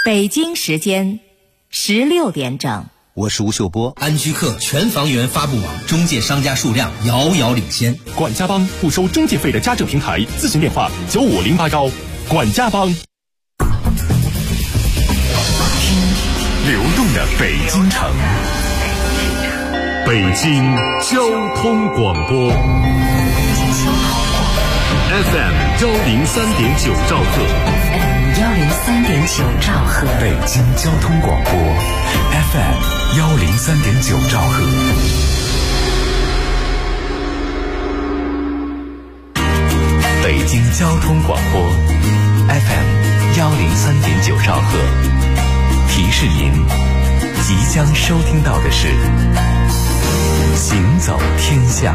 北京时间16点整。 我是吴秀波。 安居客全房源发布网中介商家数量遥遥领先。 管家帮不收中介费的家政平台，咨询电话95081。管家帮。流动的北京城，北京交通广播 FM 103.9兆赫 103.9兆赫， 北京交通广播 FM 103.9兆赫。北京交通广播 FM 103.9兆赫，提示您即将收听到的是行走天下。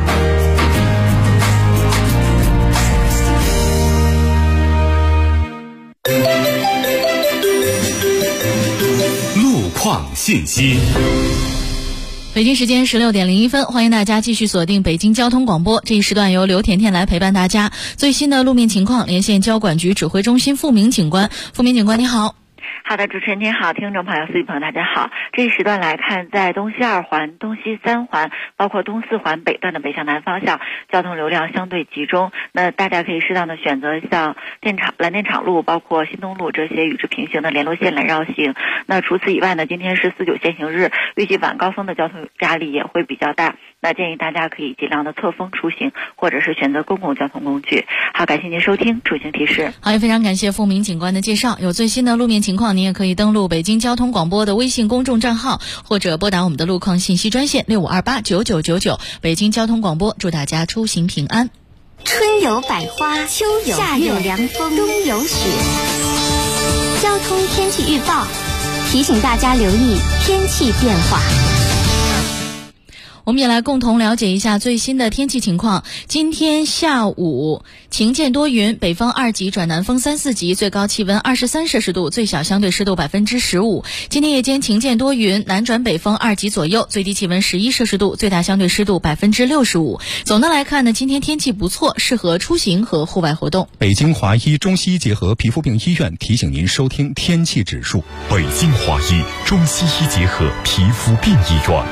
路况信息。 北京时间16点01分，欢迎大家继续锁定北京交通广播。这一时段由刘甜甜来陪伴大家。最新的路面情况，连线交管局指挥中心付明警官。付明警官，你好。 好的，主持人您好，听众朋友、司机朋友大家好。这一时段来看，在东西2环、东西3环，包括东4环北段的北向南方向，交通流量相对集中。那大家可以适当的选择像蓝电厂路，包括新东路这些与之平行的联络线来绕行。那除此以外呢，今天是49限行日，预计晚高峰的交通压力也会比较大。那建议大家可以尽量的侧风出行，或者是选择公共交通工具。好，感谢您收听出行提示。 好，也非常感谢付明警官的介绍。有最新的路面情况，您也可以登录北京交通广播的微信公众账号，或者拨打我们的路况信息专线65289999。北京交通广播，祝大家出行平安。 春有百花，秋有夏有凉风，冬有雪。交通天气预报提醒大家留意天气变化。 我们也来共同了解一下最新的天气情况。今天下午晴间多云，北风2级转南风3、4级，最高气温23摄氏度，最小相对湿度15%。今天夜间晴间多云，南转北风2级左右，最低气温11摄氏度，最大相对湿度65%。总的来看呢，今天天气不错，适合出行和户外活动。 北京华医中西医结合皮肤病医院提醒您收听天气指数。北京华医中西医结合皮肤病医院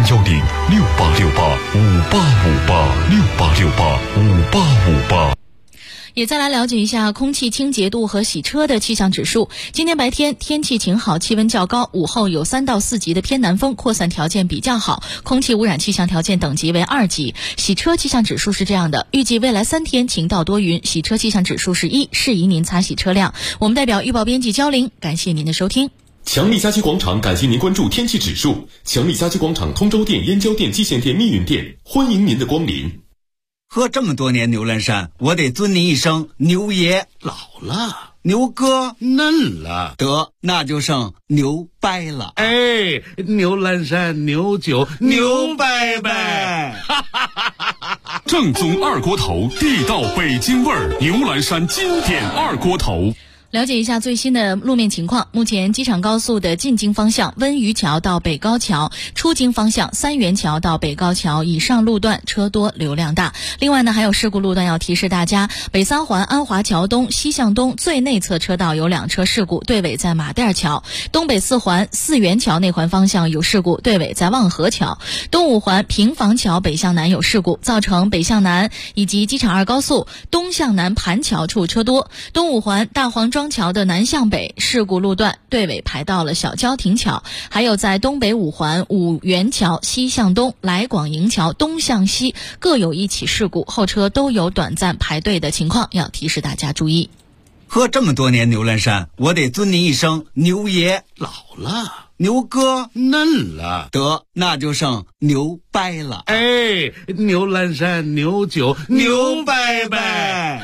，0106868585868685858。 也再来了解一下空气清洁度和洗车的气象指数。今天白天天气晴好，气温较高，午后有3到4级的偏南风，扩散条件比较好，空气污染气象条件等级为2级。洗车气象指数是这样的，预计未来3天晴到多云，洗车气象指数是1，适宜您擦洗车辆。我们代表预报编辑焦玲，感谢您的收听。 强力家居广场感谢您关注天气指数。强力家居广场通州店、燕郊店、蓟县店、密云店，欢迎您的光临。 喝这么多年牛栏山，我得尊您一声牛爷。 老了， 牛哥嫩了， 得那就剩牛掰了。 哎，牛栏山牛酒牛掰掰。 正宗二锅头，地道北京味儿，牛栏山经典二锅头。 了解一下最新的路面情况。目前机场高速的进京方向温榆桥到北高桥，出京方向三元桥到北高桥以上路段车多流量大。另外呢，还有事故路段要提示大家，北3环安华桥东西向东最内侧车道有2车事故，队尾在马甸桥；东北4环4元桥内环方向有事故，队尾在望河桥；东5环平房桥北向南有事故，造成北向南以及机场2高速东向南盘桥处车多；东5环大黄庄桥的南向北事故路段，队尾排到了小郊亭桥。还有在东北5环5元桥西向东来广营桥东向西各有1起事故，后车都有短暂排队的情况，要提示大家注意。 喝这么多年牛栏山，我得尊您一声牛爷。 老了， 牛哥嫩了， 得那就剩牛掰了。 哎，牛栏山牛酒牛掰掰。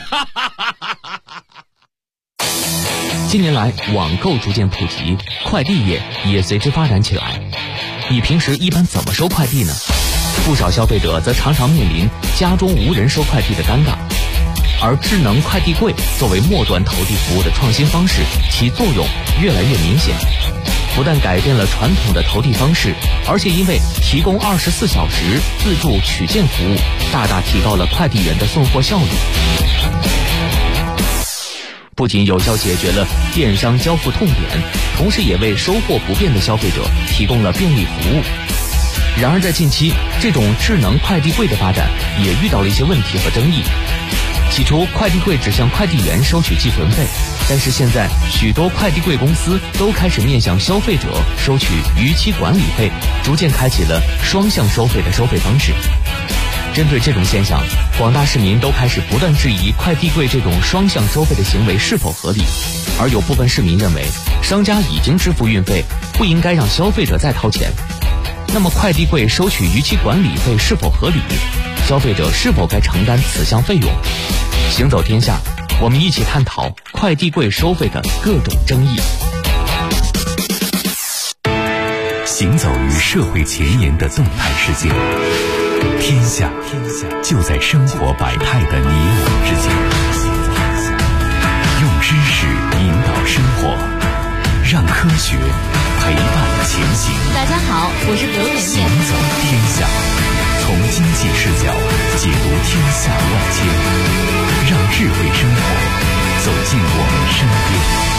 近年来，网购逐渐普及，快递业也随之发展起来。你平时一般怎么收快递呢？不少消费者则常常面临家中无人收快递的尴尬。而智能快递柜作为末端投递服务的创新方式，其作用越来越明显。不但改变了传统的投递方式，而且因为提供24小时自助取件服务，大大提高了快递员的送货效率。 不仅有效解决了电商交付痛点，同时也为收货不便的消费者提供了便利服务。然而在近期，这种智能快递柜的发展也遇到了一些问题和争议。起初，快递柜只向快递员收取寄存费，但是现在许多快递柜公司都开始面向消费者收取逾期管理费，逐渐开启了双向收费的收费方式。针对这种现象，广大市民都开始不断质疑快递柜这种双向收费的行为是否合理，而有部分市民认为，商家已经支付运费，不应该让消费者再掏钱。那么快递柜收取逾期管理费是否合理？消费者是否该承担此项费用？行走天下，我们一起探讨快递柜收费的各种争议。 行走于社会前沿的动态世界，天下就在生活百态的你我之间。用知识引导生活，让科学陪伴前行。 大家好，我是刘甜甜。 行走天下，从经济视角解读天下万千，让智慧生活走进我们身边。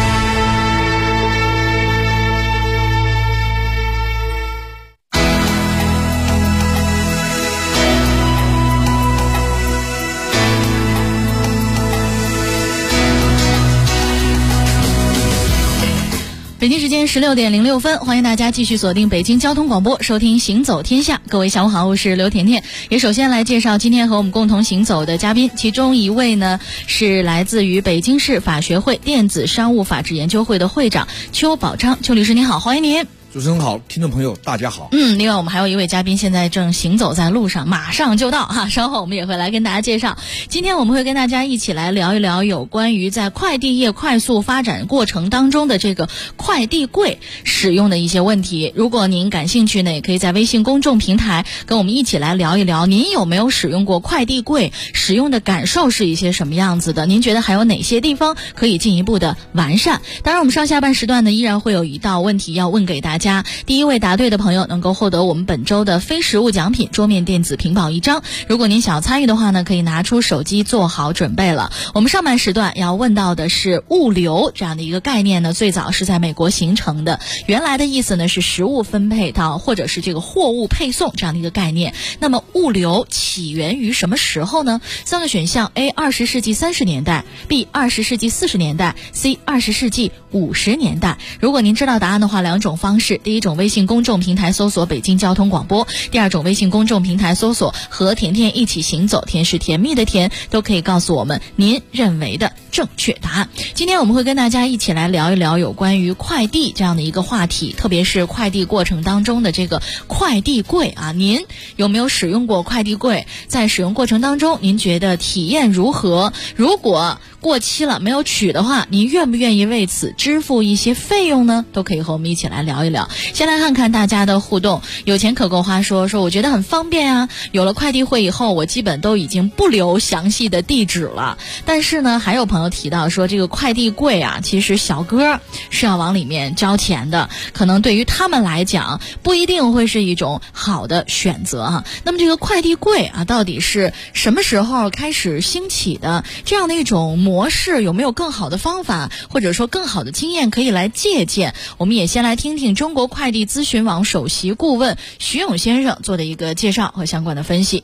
北京时间16点06分，欢迎大家继续锁定北京交通广播，收听行走天下。各位下午好，我是刘甜甜。也首先来介绍今天和我们共同行走的嘉宾，其中一位呢是来自于北京市法学会电子商务法治研究会的会长邱宝昌。邱律师您好，欢迎您。 主持人好，听众朋友大家好。 另外我们还有一位嘉宾现在正行走在路上，马上就到哈，稍后我们也会来跟大家介绍。今天我们会跟大家一起来聊一聊有关于在快递业快速发展过程当中的这个快递柜使用的一些问题。如果您感兴趣呢，也可以在微信公众平台跟我们一起来聊一聊，您有没有使用过快递柜，使用的感受是一些什么样子的，您觉得还有哪些地方可以进一步的完善。当然我们上下半时段呢依然会有一道问题要问给大家，第一位答对的朋友能够获得我们本周的非实物奖品桌面电子屏保1张。如果您想要参与的话呢，可以拿出手机做好准备了。我们上半时段要问到的是物流这样的一个概念呢，最早是在美国形成的，原来的意思呢是食物分配到或者是这个货物配送这样的一个概念。那么物流起源于什么时候呢？3个选项 A 20世纪30年代， B 20世纪40年代， C 20世纪50年代。如果您知道答案的话，两种方式，第一种微信公众平台搜索北京交通广播，第二种微信公众平台搜索和甜甜一起行走，甜是甜蜜的甜，都可以告诉我们您认为的正确答案。今天我们会跟大家一起来聊一聊有关于快递这样的一个话题，特别是快递过程当中的这个快递柜啊，您有没有使用过快递柜？在使用过程当中您觉得体验如何？如果过期了没有取的话，您愿不愿意为此支付一些费用呢？都可以和我们一起来聊一聊。先来看看大家的互动。有钱可够花说我觉得很方便啊，有了快递会以后我基本都已经不留详细的地址了。但是呢还有朋友提到说，这个快递柜啊，其实小哥是要往里面交钱的，可能对于他们来讲不一定会是一种好的选择啊。那么这个快递柜啊，到底是什么时候开始兴起的？这样的一种模式有没有更好的方法，或者说更好的经验可以来借鉴？我们也先来听听中国快递咨询网首席顾问徐勇先生做的一个介绍和相关的分析。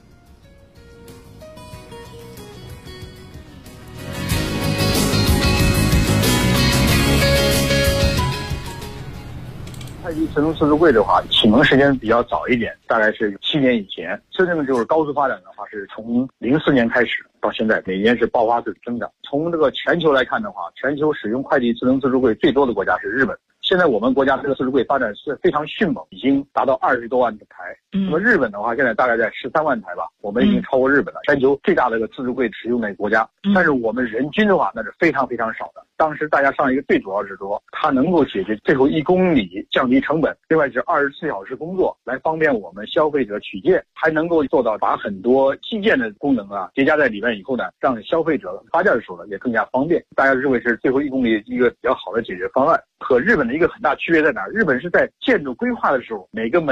快递自动自助柜的话，启蒙时间比较早一点，大概是7年以前。真正就是高速发展的话，是从04年开始到现在，每年是爆发式增长。从这个全球来看的话，全球使用快递自动自助柜最多的国家是日本。现在我们国家这个自助柜发展是非常迅猛，已经达到20多万台。那么日本的话，现在大概在13万台吧，我们已经超过日本了，全球最大的一个自助柜使用的国家。但是我们人均的话，那是非常非常少的。当时大家上一个最主要是说，它能够解决最后1公里降低成本，另外是24小时工作，来方便我们消费者取件，还能够做到把很多寄件的功能啊叠加在里面以后呢，让消费者发件的时候呢也更加方便。大家认为是最后1公里一个比较好的解决方案。和日本的一个很大区别在哪儿？日本是在建筑规划的时候，每个门洞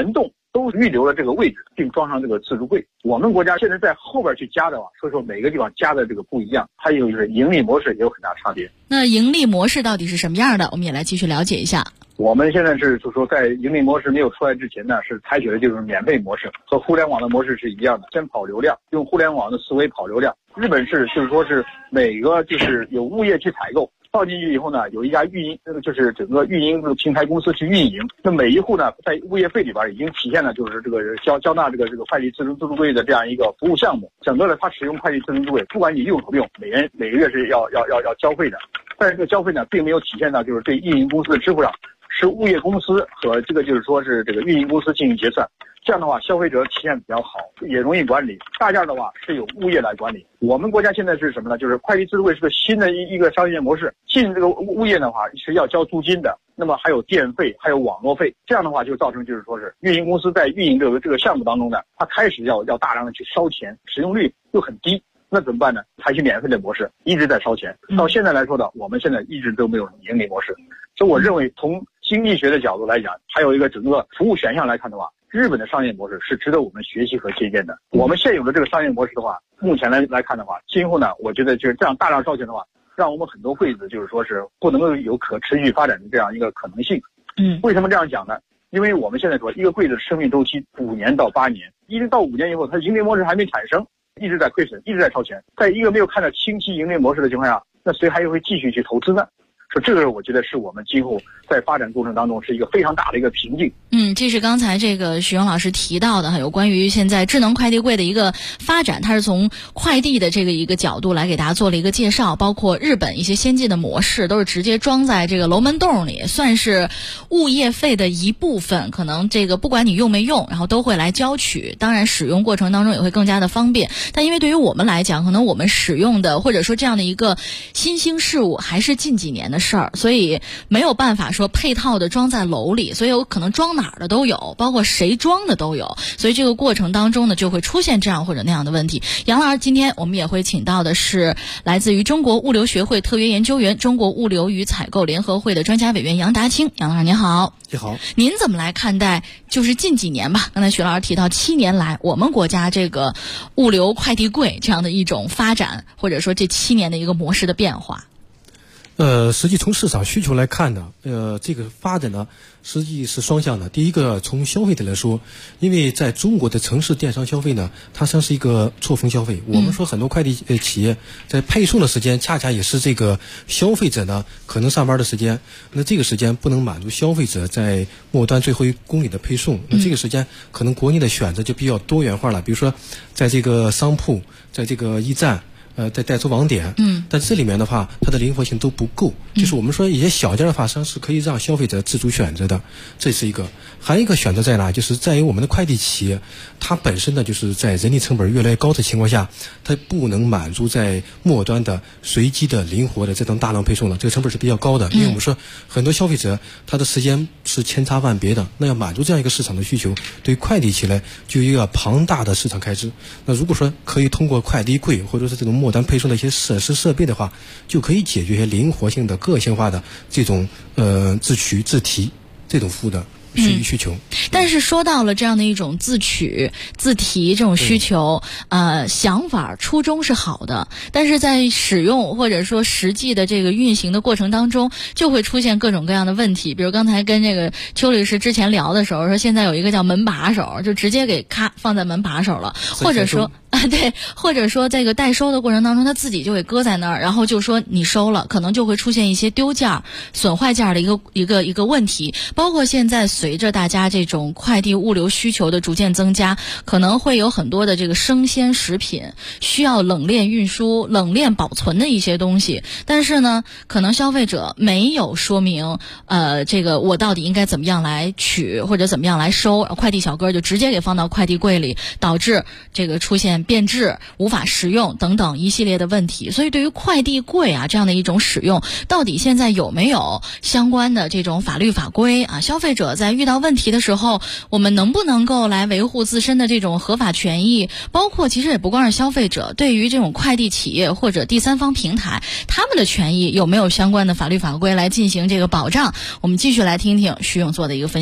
都预留了这个位置，并装上这个自助柜。我们国家现在在后边去加的话，所以说每个地方加的这个不一样，还有就是盈利模式也有很大差别。 那盈利模式到底是什么样的？我们也来继续了解一下。 我们现在是就说在盈利模式没有出来之前呢，是采取的就是免费模式，和互联网的模式是一样的，先跑流量，用互联网的思维跑流量。日本是就是说是每个就是有物业去采购，放进去以后呢，有一家运营就是整个运营这个平台公司去运营，那每一户呢在物业费里边已经体现了就是这个交纳这个快递自助柜的这样一个服务项目。整个的它使用快递自助柜，不管你用不用，每个月是要交费的，但是这个交费呢并没有体现到就是对运营公司的支付上，是物业公司和这个就是说是这个运营公司进行结算。这样的话，消费者体验比较好，也容易管理。大件的话是由物业来管理。我们国家现在是什么呢？就是快递自助柜是个新的一个商业模式。进这个物业的话是要交租金的，那么还有电费，还有网络费。这样的话就造成就是说是运营公司在运营这个项目当中呢，它开始要大量的去烧钱，使用率又很低。那怎么办呢？采取免费的模式，一直在烧钱。到现在来说的，我们现在一直都没有盈利模式。所以我认为从经济学的角度来讲，还有一个整个服务选项来看的话，日本的商业模式是值得我们学习和借鉴的。我们现有的这个商业模式的话，目前来看的话，今后呢，我觉得就是这样大量烧钱的话，让我们很多柜子就是说是不能够有可持续发展的这样一个可能性。为什么这样讲呢？因为我们现在说一个柜子的生命周期5年到8年，一直到5年以后，它盈利模式还没产生，一直在亏损，一直在烧钱。在一个没有看到清晰盈利模式的情况下，那谁还会继续去投资呢？说这个我觉得是我们今后在发展过程当中是一个非常大的一个瓶颈。 这是刚才这个许勇老师提到的，有关于现在智能快递柜的一个发展，它是从快递的这个一个角度来给大家做了一个介绍，包括日本一些先进的模式都是直接装在这个楼门洞里，算是物业费的一部分，可能这个不管你用没用，然后都会来交取，当然使用过程当中也会更加的方便。但因为对于我们来讲，可能我们使用的或者说这样的一个新兴事物还是近几年的事儿，所以没有办法说配套的装在楼里，所以有可能装哪儿的都有，包括谁装的都有，所以这个过程当中呢就会出现这样或者那样的问题。杨老师，今天我们也会请到的是来自于中国物流学会特约研究员、中国物流与采购联合会的专家委员杨达清。杨老师您好。 你好。 您怎么来看待就是近几年吧，刚才徐老师提到7年来我们国家这个物流快递柜这样的一种发展，或者说这7年的一个模式的变化？ 实际从市场需求来看呢，这个发展呢，实际是双向的。第一个，从消费者来说，因为在中国的城市电商消费呢，它像是一个错峰消费。我们说很多快递企业在配送的时间，恰恰也是这个消费者呢可能上班的时间。那这个时间不能满足消费者在末端最后1公里的配送，那这个时间可能国内的选择就比较多元化了。比如说，在这个商铺，在这个驿站。在带出网点，但这里面的话，它的灵活性都不够。就是我们说一些小件的话，实际上是可以让消费者自主选择的，这是一个。还有一个选择在哪？就是在于我们的快递企业，它本身呢，就是在人力成本越来越高的情况下，它不能满足在末端的随机的、灵活的这种大量配送的，这个成本是比较高的。因为我们说很多消费者他的时间是千差万别的，那要满足这样一个市场的需求，对快递企业来就有一个庞大的市场开支。那如果说可以通过快递柜或者是这种末端配送的一些设施设备的话，就可以解决一些灵活性的、个性化的这种自取自提这种服务的需求。 但是说到了这样的一种自取自提这种需求，想法初衷是好的，但是在使用或者说实际的这个运行的过程当中，就会出现各种各样的问题。比如刚才跟这个邱律师之前聊的时候说，现在有一个叫门把手，就直接给咔放在门把手了，或者说对，或者说这个代收的过程当中，他自己就给搁在那儿，然后就说你收了，可能就会出现一些丢件、损坏件的一个问题。包括现在随着大家这种快递物流需求的逐渐增加，可能会有很多的这个生鲜食品需要冷链运输、冷链保存的一些东西，但是呢，可能消费者没有说明，这个我到底应该怎么样来取或者怎么样来收，快递小哥就直接给放到快递柜里，导致这个出现变质、无法食用等等一系列的问题。所以对于快递柜啊这样的一种使用，到底现在有没有相关的这种法律法规啊？消费者在遇到问题的时候，我们能不能够来维护自身的这种合法权益？包括其实也不光是消费者，对于这种快递企业或者第三方平台，他们的权益有没有相关的法律法规来进行这个保障？我们继续来听听徐勇做的一个分析。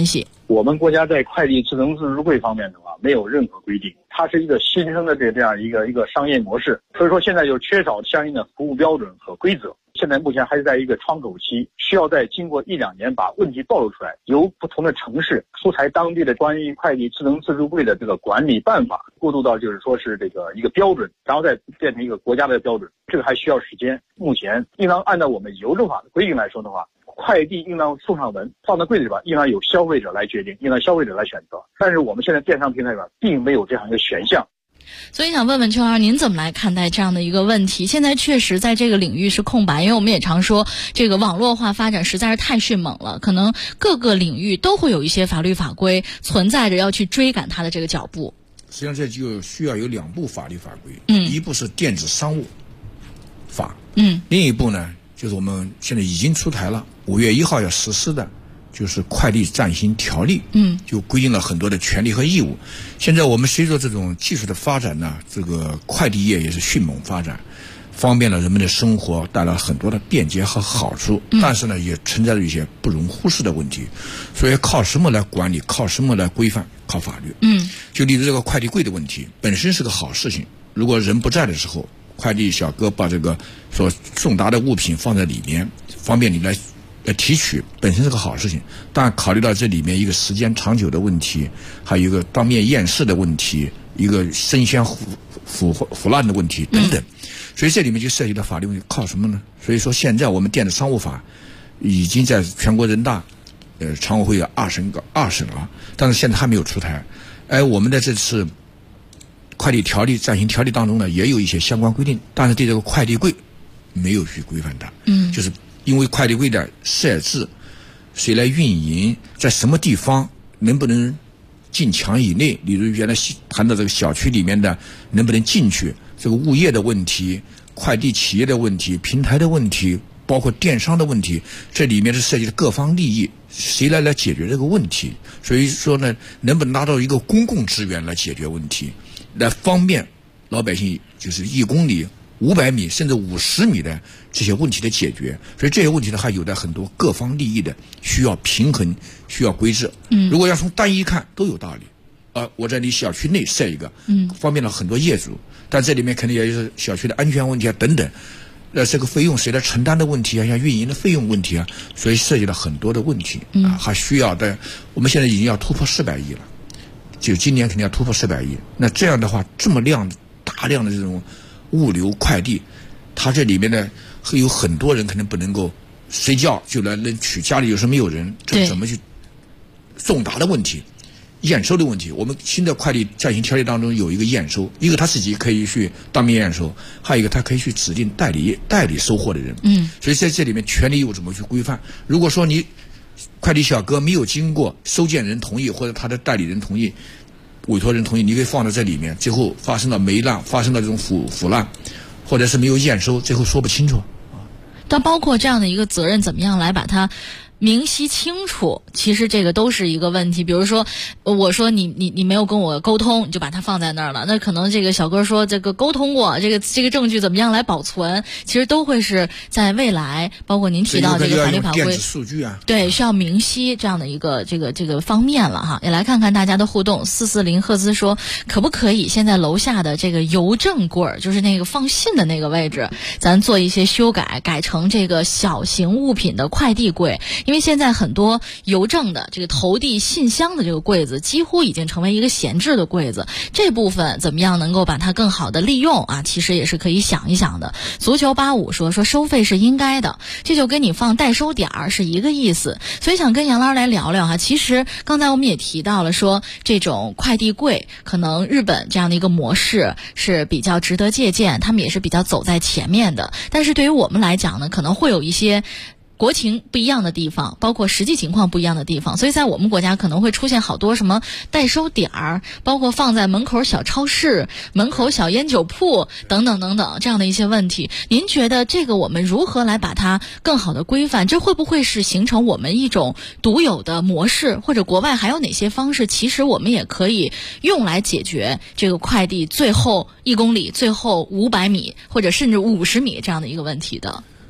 我们国家在快递智能自助柜方面的话，没有任何规定，它是一个新生的这样一个商业模式，所以说现在就缺少相应的服务标准和规则。现在目前还是在一个窗口期，需要在经过1-2年把问题暴露出来，由不同的城市出台当地的关于快递智能自助柜的这个管理办法，过渡到就是说是这个一个标准，然后再变成一个国家的标准，这个还需要时间。目前应当按照我们邮政法的规定来说的话，快递应当送上门，放在柜子里边，应当由消费者来决定，应当消费者来选择。但是我们现在电商平台里边并没有这样一个选项。 所以想问问邱老师，您怎么来看待这样的一个问题？现在确实在这个领域是空白，因为我们也常说这个网络化发展实在是太迅猛了，可能各个领域都会有一些法律法规存在着要去追赶它的这个脚步。 实际上这就需要有2部法律法规，一部是电子商务法，另一部呢就是我们现在已经出台了5月1号要实施的，就是快递暂行条例，就规定了很多的权利和义务。现在我们随着这种技术的发展呢，这个快递业也是迅猛发展，方便了人们的生活，带来很多的便捷和好处，但是呢也存在着一些不容忽视的问题。所以靠什么来管理，靠什么来规范？靠法律。就例如这个快递柜的问题，本身是个好事情，如果人不在的时候，快递小哥把这个所送达的物品放在里面，方便你来提取，本身是个好事情。但考虑到这里面一个时间长久的问题，还有一个当面验视的问题，一个生鲜腐烂的问题等等，所以这里面就涉及到法律问题，靠什么呢？所以说现在我们电子商务法已经在全国人大常委会2审了，但是现在还没有出台。我们在这次快递条例暂行条例当中呢，也有一些相关规定，但是对这个快递柜没有去规范它。就是因为快递柜的设置，谁来运营，在什么地方，能不能进墙以内，例如原来谈到这个小区里面的能不能进去，这个物业的问题，快递企业的问题，平台的问题，包括电商的问题，这里面是涉及的各方利益，谁来解决这个问题？所以说呢，能不能拿到一个公共资源来解决问题，来方便老百姓，就是1公里、500米甚至50米的这些问题的解决。所以这些问题呢，还有的很多各方利益的需要平衡，需要规制。如果要从单一看都有道理。我在你小区内设一个，方便了很多业主，但这里面肯定也是小区的安全问题啊等等。这个费用谁来承担的问题啊，像运营的费用问题啊，所以涉及了很多的问题还需要的。我们现在已经要突破400亿了，就今年肯定要突破400亿。那这样的话，这么大量的这种物流快递，它这里面呢会有很多人可能不能够睡觉就来取，家里有时候没有人，这怎么去送达的问题，验收的问题。我们新的快递暂行条例当中有一个验收，一个他自己可以去当面验收，还有一个他可以去指定代理收货的人。所以在这里面权利义务怎么去规范？如果说你快递小哥没有经过收件人同意或者他的代理人同意、委托人同意，你可以放在这里面，最后发生了霉烂，发生了这种腐烂，或者是没有验收，最后说不清楚。 但包括这样的一个责任，怎么样来把它明晰清楚，其实这个都是一个问题。比如说我说你没有跟我沟通，你就把它放在那儿了，那可能这个小哥说这个沟通过，这个证据怎么样来保存，其实都会是在未来，包括您提到这个法律法规电子数据啊， 对，需要明晰这样的一个这个方面了哈。也来看看大家的互动。440赫兹说，可不可以现在楼下的这个邮政柜，就是那个放信的那个位置，咱做一些修改，改成这个小型物品的快递柜。因为现在很多邮政的这个投递信箱的这个柜子几乎已经成为一个闲置的柜子，这部分怎么样能够把它更好的利用啊？其实也是可以想一想的。足球85说收费是应该的，这就跟你放代收点是一个意思。所以想跟杨老师来聊聊哈。其实刚才我们也提到了说，这种快递柜可能日本这样的一个模式是比较值得借鉴，他们也是比较走在前面的。但是对于我们来讲呢，可能会有一些国情不一样的地方，包括实际情况不一样的地方，所以在我们国家可能会出现好多什么代收点儿，包括放在门口小超市、门口小烟酒铺等等等等这样的一些问题。您觉得这个我们如何来把它更好的规范？这会不会是形成我们一种独有的模式，或者国外还有哪些方式其实我们也可以用来解决这个快递最后1公里、最后500米或者甚至50米这样的一个问题的？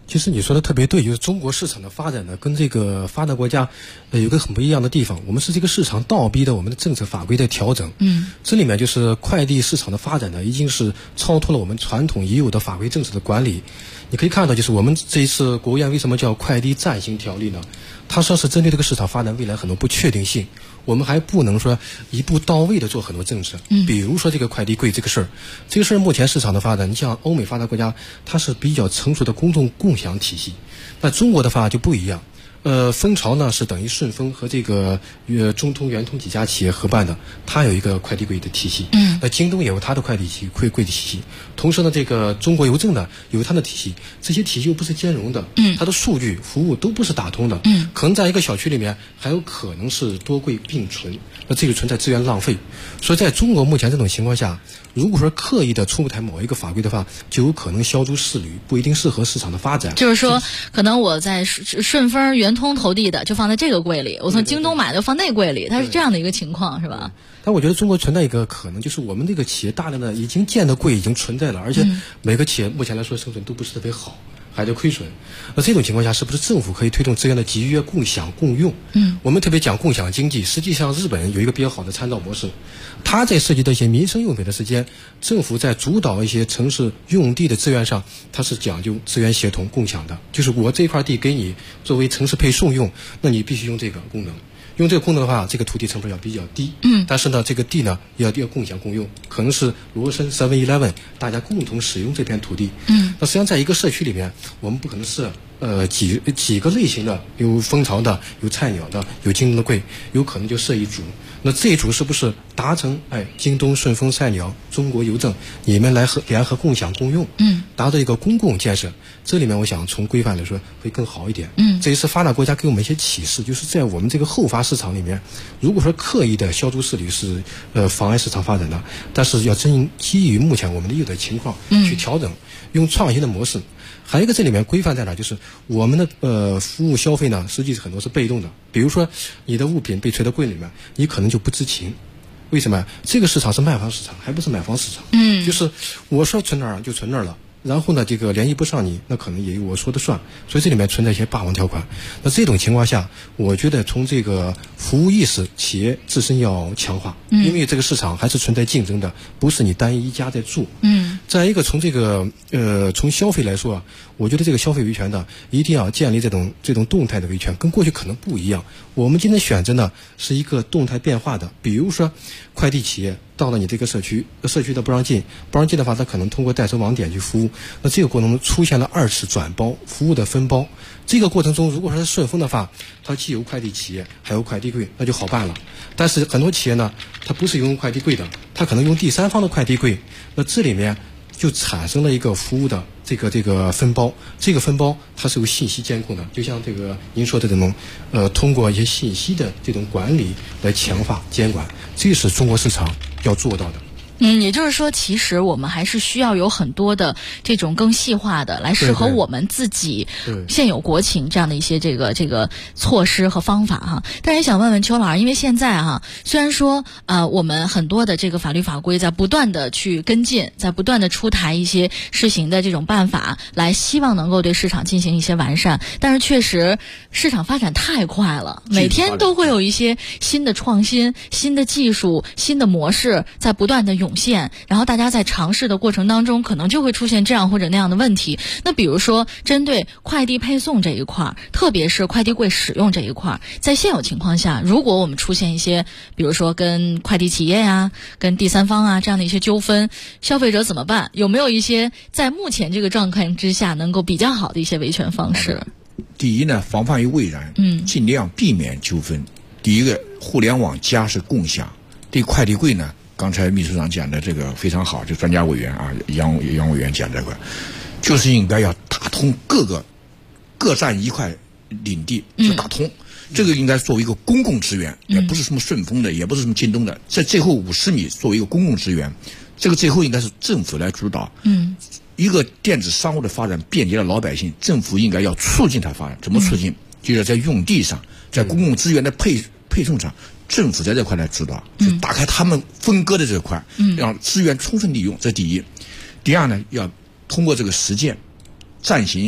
其实你说的特别对，就是中国市场的发展呢，跟这个发达国家有个很不一样的地方。我们是这个市场倒逼的我们的政策法规的调整。这里面就是快递市场的发展呢，已经是超脱了我们传统已有的法规政策的管理。你可以看到，就是我们这一次国务院为什么叫快递暂行条例呢？它说是针对这个市场发展未来很多不确定性，我们还不能说一步到位的做很多政策。比如说这个快递柜这个事儿，目前市场的发展，你像欧美发达国家，它是比较成熟的公众共享体系，那中国的话就不一样。蜂巢呢是等于顺丰和这个中通、圆通几家企业合办的，它有一个快递柜的体系。那京东也有它的快递柜的体系，同时呢，这个中国邮政呢有它的体系，这些体系又不是兼容的，它的数据服务都不是打通的，可能在一个小区里面还有可能是多柜并存，那这个存在资源浪费。所以在中国目前这种情况下，如果说刻意的出台某一个法规的话，就有可能消诸市履，不一定适合市场的发展。 就是说，可能我在顺丰、圆通投递的就放在这个柜里，我从京东买的放那柜里，它是这样的一个情况，是吧？ 但我觉得中国存在一个可能，就是我们这个企业大量的已经建的柜已经存在了，而且每个企业目前来说生存都不是特别好，还在亏损。那这种情况下，是不是政府可以推动资源的集约、共享、共用？我们特别讲共享经济，实际上日本有一个比较好的参照模式，它在涉及到一些民生用品的时间，政府在主导一些城市用地的资源上，它是讲究资源协同共享的，就是我这块地给你作为城市配送用，那你必须用这个功能。用这个功能的话，这个土地成本要比较低，但是呢，这个地呢要共享共用，可能是罗森 7-Eleven 大家共同使用这片土地。那实际上在一个社区里面，我们不可能是几个类型的，有蜂巢的，有菜鸟的，有京东的柜，有可能就设一组。那这一组是不是达成京东、顺丰、菜鸟、中国邮政你们来联合共享共用，达到一个公共建设？这里面我想从规范来说会更好一点。这一次发达国家给我们一些启示，就是在我们这个后发市场里面，如果说刻意的消诸市履是妨碍市场发展的，但是要基于目前我们的有的情况去调整，用创新的模式。还有一个这里面规范在哪，就是我们的服务消费呢，实际很多是被动的。比如说你的物品被垂到柜里面，你可能就不知情。为什么？这个市场是卖方市场，还不是买方市场。就是我说存哪儿就存那儿了，然后呢，这个联系不上你，那可能也有我说的算。所以这里面存在一些霸王条款。那这种情况下，我觉得从这个服务意识，企业自身要强化，因为这个市场还是存在竞争的，不是你单一家在做。再一个从这个从消费来说啊，我觉得这个消费维权呢，一定要建立这种动态的维权，跟过去可能不一样。我们今天选择呢是一个动态变化的，比如说快递企业到了你这个社区的不让进的话，它可能通过代收网点去服务。那这个过程中出现了2次转包服务的分包，这个过程中如果说是顺丰的话，它既有快递企业还有快递柜，那就好办了。但是很多企业呢，它不是用快递柜的，它可能用第三方的快递柜，那这里面就产生了一个服务的这个分包，这个分包它是有信息监控的，就像这个您说的这种通过一些信息的这种管理来强化监管，这是中国市场要做到的。 也就是说，其实我们还是需要有很多的这种更细化的，来适合我们自己现有国情这样的一些这个措施和方法哈。但是也想问问邱老师，因为现在哈，虽然说我们很多的这个法律法规在不断的去跟进，在不断的出台一些施行的这种办法，来希望能够对市场进行一些完善，但是确实市场发展太快了，每天都会有一些新的创新、新的技术、新的模式在不断的涌现，然后大家在尝试的过程当中，可能就会出现这样或者那样的问题。那比如说，针对快递配送这一块，特别是快递柜使用这一块，在现有情况下，如果我们出现一些，比如说跟快递企业呀、跟第三方啊这样的一些纠纷，消费者怎么办？有没有一些在目前这个状况之下能够比较好的一些维权方式？ 第一呢，防范于未然，尽量避免纠纷。第一个，互联网加是共享。对快递柜呢，刚才秘书长讲的这个非常好，就专家委员啊，杨委员讲这个，就是应该要打通各占一块领地就打通，这个应该作为一个公共资源，也不是什么顺丰的，也不是什么京东的，在最后50米作为一个公共资源，这个最后应该是政府来主导。一个电子商务的发展便捷了老百姓，政府应该要促进它发展。怎么促进？就是在用地上，在公共资源的配送上，政府在这块来主导，就打开他们分割的这块，让资源充分利用，这第一。第二呢，要通过这个实践暂行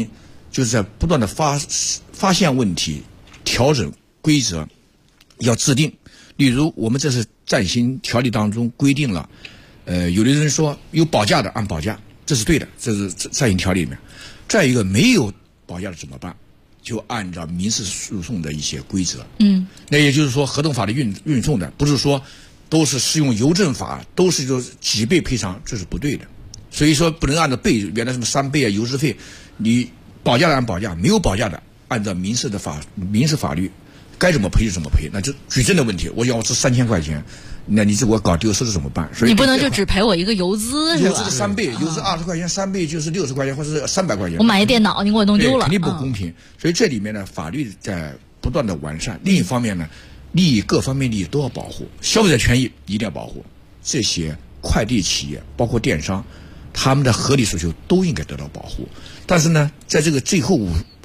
就是在不断的发现问题，调整规则，要制定。例如我们这是暂行条例当中规定了，有的人说有保价的按保价，这是对的，这是暂行条例里面。再一个没有保价的怎么办？就按照民事诉讼的一些规则。那也就是说合同法的运送的，不是说都是适用邮政法，都是就几倍赔偿，这是不对的。所以说不能按照倍，原来什么3倍啊邮资费，你保价的按保价，没有保价的按照民事法律该怎么赔就怎么赔，那就举证的问题。我要是3000块钱，那你这我搞丢失了怎么办？所以你不能就只赔我一个邮资是吧？ 邮资的3倍，邮资20块钱，3倍就是60块钱或者是300块钱。 我买一电脑，你给我弄丢了， 肯定不公平。所以这里面呢，法律在不断的完善。另一方面呢，各方面利益都要保护，消费者权益一定要保护。这些快递企业包括电商，他们的合理诉求都应该得到保护。但是呢，在这个最后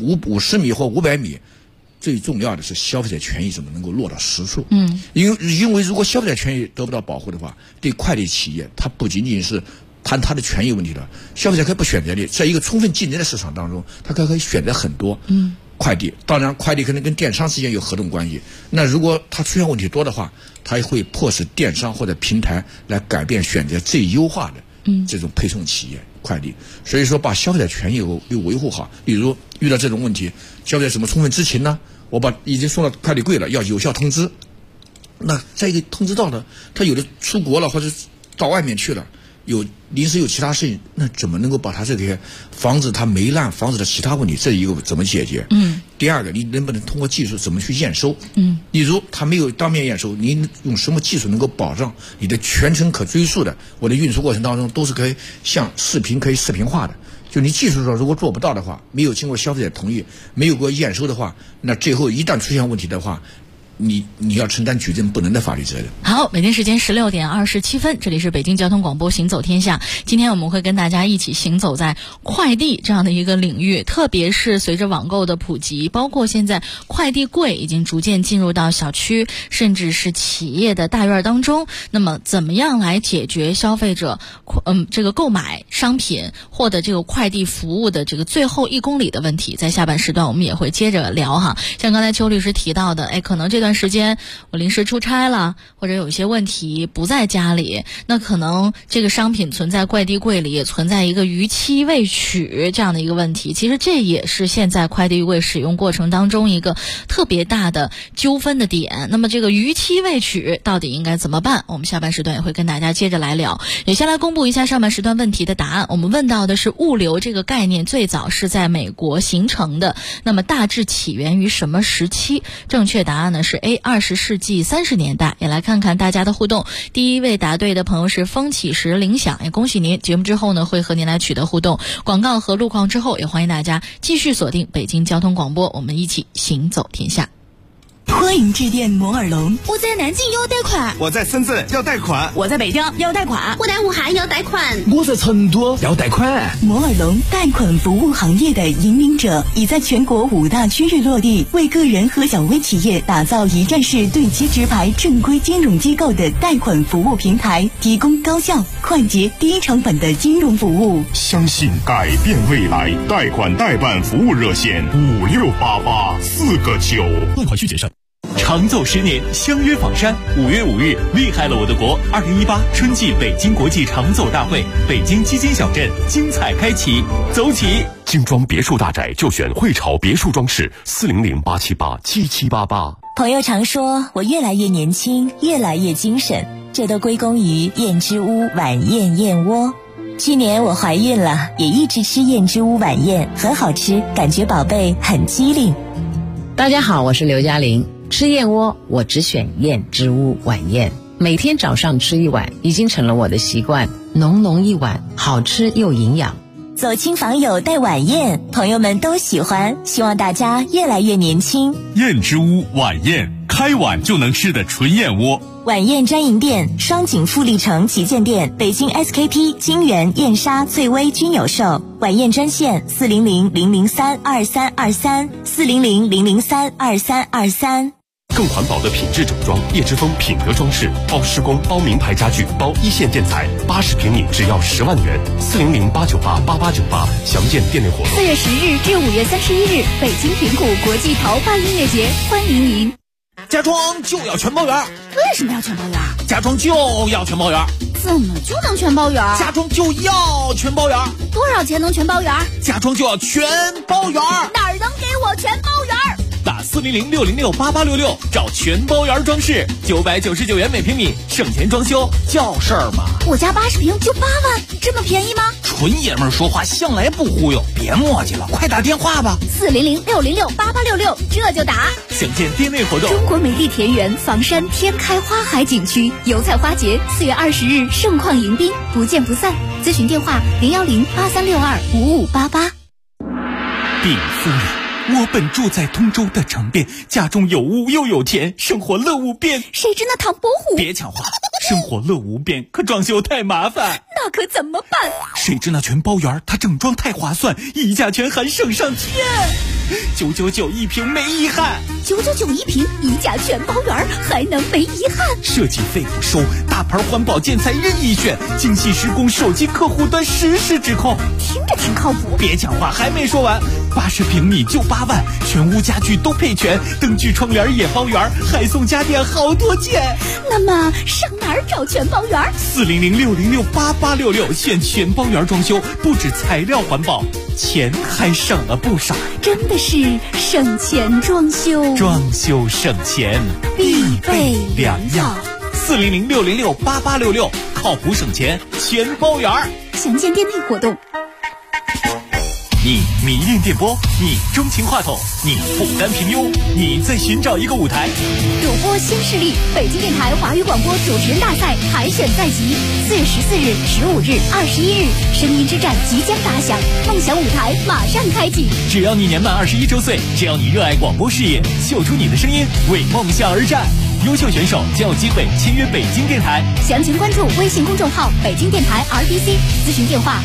50米或500米。最重要的是消费者权益怎么能够落到实处。因为如果消费者权益得不到保护的话，对快递企业它不仅仅是谈它的权益问题了，消费者可以不选择的，在一个充分竞争的市场当中，它可以选择很多快递。当然快递可能跟电商之间有合同关系，那如果它出现问题多的话，它会迫使电商或者平台来改变选择最优化的这种配送企业快递。所以说把消费者权益又维护好。例如遇到这种问题，消费者怎么充分知情呢？我已经送到快递柜了，要有效通知。那在一个通知到的，他有的出国了或者到外面去了，临时有其他事情，那怎么能够把他这个防止他霉烂，防止他其他问题，这一个怎么解决？第二个，你能不能通过技术怎么去验收？例如他没有当面验收，你用什么技术能够保障你的全程可追溯的？我的运输过程当中都是可以像可以视频化的。就你技术上如果做不到的话，没有经过消费者同意，没有过验收的话，那最后一旦出现问题的话，你要承担举证不能的法律责任。 好，北京时间16点27分，这里是北京交通广播行走天下。今天我们会跟大家一起行走在快递这样的一个领域，特别是随着网购的普及，包括现在快递柜已经逐渐进入到小区甚至是企业的大院当中。那么怎么样来解决消费者这个购买商品获得这个快递服务的这个最后1公里的问题，在下半时段我们也会接着聊哈。像刚才邱律师提到的，可能这段时间我临时出差了，或者有一些问题不在家里，那可能这个商品存在快递柜里，也存在一个逾期未取这样的一个问题。其实这也是现在快递柜使用过程当中一个特别大的纠纷的点。那么这个逾期未取到底应该怎么办？我们下半时段也会跟大家接着来聊。也先来公布一下上半时段问题的答案。我们问到的是物流这个概念最早是在美国形成的，那么大致起源于什么时期？正确答案呢是 A，20世纪30年代。也来看看大家的互动。第一位答对的朋友是风起时铃响，也恭喜您。节目之后呢，会和您来取得互动。广告和路况之后，也欢迎大家继续锁定北京交通广播，我们一起行走天下。 欢迎致电摩尔龙，我在南京要贷款， 我在深圳要贷款， 我在北京要贷款， 我在武汉要贷款， 我在成都要贷款。 摩尔龙贷款服务行业的引领者，已在全国5大区域落地，为个人和小微企业打造一站式对接直排正规金融机构的贷款服务平台，提供高效、快捷、低成本的金融服务。 相信改变未来，贷款代办服务热线5688-4个9。 贷款需谨慎。 长奏10年，相约访山。5月5日，厉害了我的国2018春季北京国际长奏大会，北京基金小镇精彩开启，走起！ 精装别墅大宅就选汇潮别墅装饰，400-878-7788。 朋友常说我越来越年轻，越来越精神，这都归功于燕之屋晚宴燕窝。去年我怀孕了，也一直吃燕之屋晚宴，很好吃，感觉宝贝很机灵。 大家好，我是刘嘉玲。吃燕窝我只选燕之屋晚宴，每天早上吃一碗已经成了我的习惯，浓浓一碗，好吃又营养。 走亲访友带晚宴，朋友们都喜欢，希望大家越来越年轻。 燕之屋晚宴，开碗就能吃的纯燕窝。 晚宴专营店：双井富力城旗舰店、北京 SKP、金源、燕莎、翠微均有售。晚宴专线400-003-2323，400-003-2323。 更环保的品质整装，叶之峰品德装饰包施工、包名牌家具、包一线建材，80平米只要10万元，400-898-8898，详见店内活动。 4月10日至5月31日，北京平谷国际桃花音乐节，欢迎您。 家装就要全包圆。 为什么要全包圆？ 家装就要全包圆。 怎么就能全包圆？ 家装就要全包圆。 多少钱能全包圆？ 家装就要全包圆。 哪儿能给我全包圆？ 打400-606-8866找全包圆装饰，999元每平米，省钱装修叫事儿嘛。 我家80平就8万，这么便宜吗？ 纯爷们儿说话向来不忽悠，别磨叽了，快打电话吧。 400-606-8866，这就打。 详见店内活动。 中国美丽田园房山天开花海景区油菜花节4月20日盛况迎宾，不见不散。咨询电话010-8362-5588。 禀夫人，我本住在通州的城边，家中有屋又有田，生活乐无边。 谁知那唐伯虎？ 别抢话，生活乐无边，可装修太麻烦。 那可怎么办？ 谁知那全包圆，它整装太划算，一价全含省上天，999一平没遗憾。 999一平，一价全包圆，还能没遗憾？ 设计费不收，大牌环保建材任意选，精细施工，手机客户端实时指控。 听着挺靠谱。 别讲话，还没说完。80平米就8万，全屋家具都配全，灯具窗帘也包圆，还送家电好多件。 那么上哪儿找全包圆 ？400-606-8866，选全包圆装修，不止材料环保，钱还省了不少。 真的是省钱装修， 装修省钱必备良药。 400-606-8866，靠谱省钱全包圆。 详见店内活动。 你迷恋电波，你钟情话筒，你不甘平庸，你在寻找一个舞台。 主播新势力，北京电台华语广播主持人大赛海选在即，4月14日、15日、21日，声音之战即将打响，梦想舞台马上开启。 只要你年满21周岁，只要你热爱广播事业，秀出你的声音，为梦想而战。优秀选手将有机会签约北京电台。 详情关注微信公众号北京电台 RTC， 咨询电话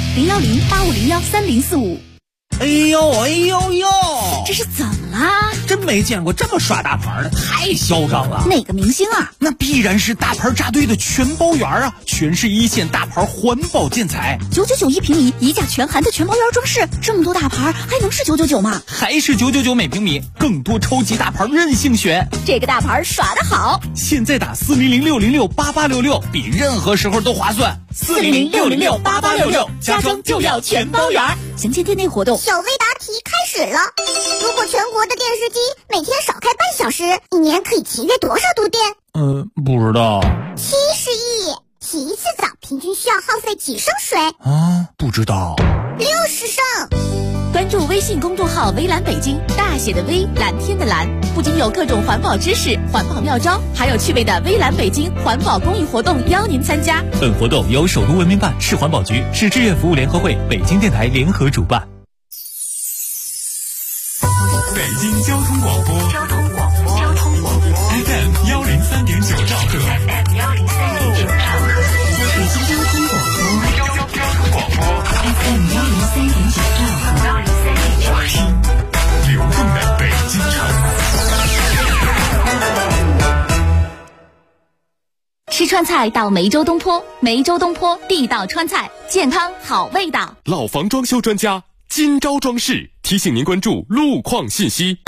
010-8501-3045。 哎呦哎呦呦， 这是怎么啦？ 真没见过这么耍大牌的，太嚣张了。 哪个明星啊？ 那必然是大牌扎堆的全包圆啊，全是一线大牌环保建材 ，999一平米，一价全含的全包圆装饰，这么多大牌还能是999吗？ 还是999每平米，更多超级大牌任性选。 这个大牌耍得好， 现在打400-606-8866，比任何时候都划算。 400-606-8866，家装就要全包圆。详见店内活动。 小微答题开始了。如果全国的电视机每天少开半小时，一年可以节约多少度电？ 不知道。 70亿。洗一次澡平均需要耗费几升水？ 不知道。 60升。 关注微信公众号微蓝北京，大写的微，蓝天的蓝，不仅有各种环保知识、环保妙招，还有趣味的微蓝北京环保公益活动邀您参加。 本活动由首都文明办、市环保局、市志愿服务联合会、北京电台联合主办。 北京交通广播FM 103.9兆赫， 北京交通广播FM 103.9兆赫， 听流动的北京城。 吃川菜到梅州东坡，梅州东坡地道川菜，健康好味道。 老房装修专家金招装饰提醒您关注路况信息。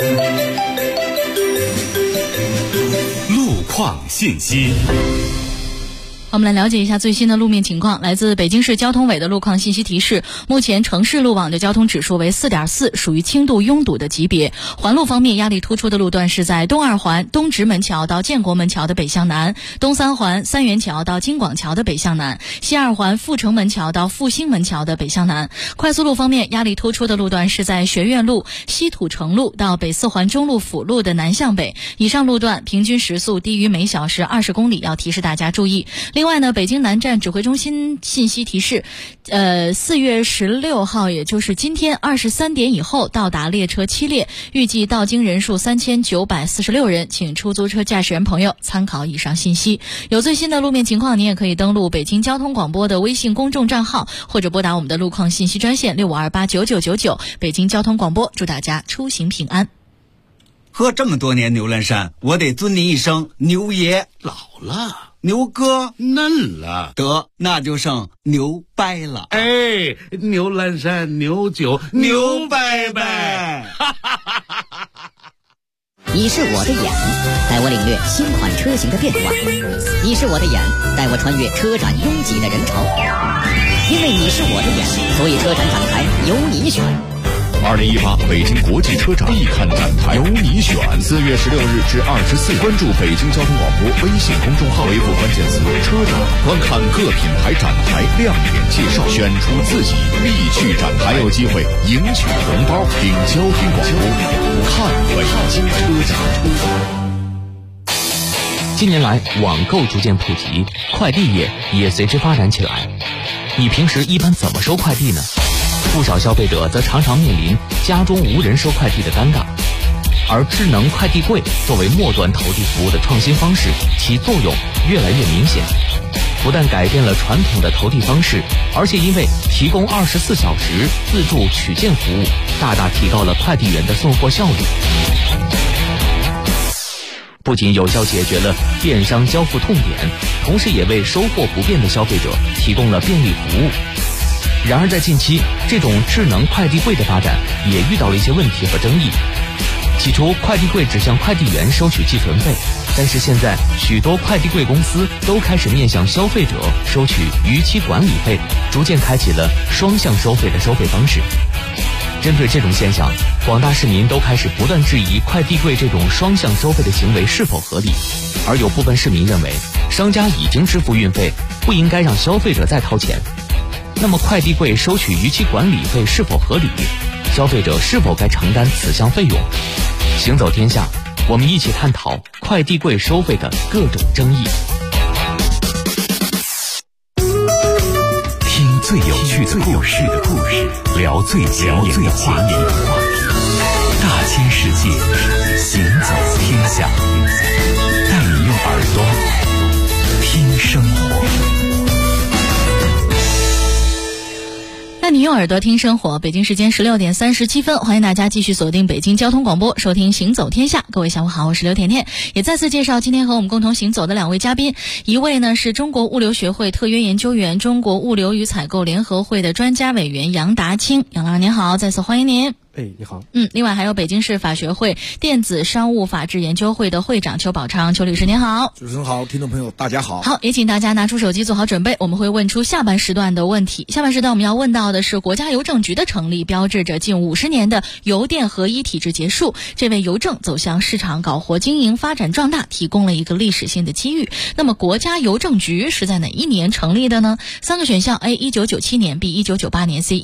路况信息。 我们来了解一下最新的路面情况。来自北京市交通委的路况信息提示，目前城市路网的交通指数为 4.4， 属于轻度拥堵的级别。环路方面，压力突出的路段是在东二环东直门桥到建国门桥的北向南，东三环三元桥到京广桥的北向南，西二环阜成门桥到复兴门桥的北向南。快速路方面，压力突出的路段是在学院路西土城路到北四环中路辅路的南向北，以上路段平均时速低于每小时20公里，要提示大家注意。另外呢，北京南站指挥中心信息提示，4月16号，也就是今天23点以后到达列车7列，预计到京人数3946人，请出租车驾驶人朋友参考以上信息。有最新的路面情况，您也可以登录北京交通广播的微信公众账号，或者拨打我们的路况信息专线65289999。北京交通广播，祝大家出行平安。 喝这么多年牛栏山，我得尊您一声牛爷。 老了， 牛哥嫩了， 得那就剩牛掰了。 哎，牛栏山牛酒牛掰掰。 你是我的眼，带我领略新款车型的变化；你是我的眼，带我穿越车展拥挤的人潮。因为你是我的眼，所以车展展台由你选。 2018北京国际车展必看展台由你选。4月16日至24日，关注北京交通广播微信公众号，回复关键词“车展”，观看各品牌展台亮点介绍，选出自己必去展台，还有机会赢取红包。听交通广播，看北京车展。 近年来，网购逐渐普及，快递业也随之发展起来。你平时一般怎么收快递呢？不少消费者则常常面临家中无人收快递的尴尬，而智能快递柜作为末端投递服务的创新方式，其作用越来越明显。不但改变了传统的投递方式，而且因为提供24小时自助取件服务，大大提高了快递员的送货效率。不仅有效解决了电商交付痛点，同时也为收货不便的消费者提供了便利服务。然而在近期，这种智能快递柜的发展也遇到了一些问题和争议。起初，快递柜只向快递员收取寄存费，但是现在许多快递柜公司都开始面向消费者收取逾期管理费，逐渐开启了双向收费的收费方式。针对这种现象，广大市民都开始不断质疑快递柜这种双向收费的行为是否合理，而有部分市民认为，商家已经支付运费，不应该让消费者再掏钱。那么快递柜收取逾期管理费是否合理？消费者是否该承担此项费用？行走天下，我们一起探讨快递柜收费的各种争议。 听最有趣的故事，聊最前沿的话题，大千世界，行走天下，带你用耳朵听生活。 带你用耳朵听生活。北京时间16点37分，欢迎大家继续锁定北京交通广播，收听行走天下。各位下午好，我是刘甜甜。也再次介绍今天和我们共同行走的两位嘉宾，一位呢是中国物流学会特约研究员、中国物流与采购联合会的专家委员杨达清。杨老师您好，再次欢迎您。 你好。 另外还有北京市法学会电子商务法治研究会的会长邱宝昌，邱律师您好。 主持人好，听众朋友大家好。 好，也请大家拿出手机做好准备，我们会问出下半时段的问题。下半时段我们要问到的是国家邮政局的成立，标志着近50年的邮电合一体制结束，这为邮政走向市场搞活经营发展壮大提供了一个历史性的机遇。那么国家邮政局是在哪一年成立的呢？3个选项 A 1997年 B 1998年 C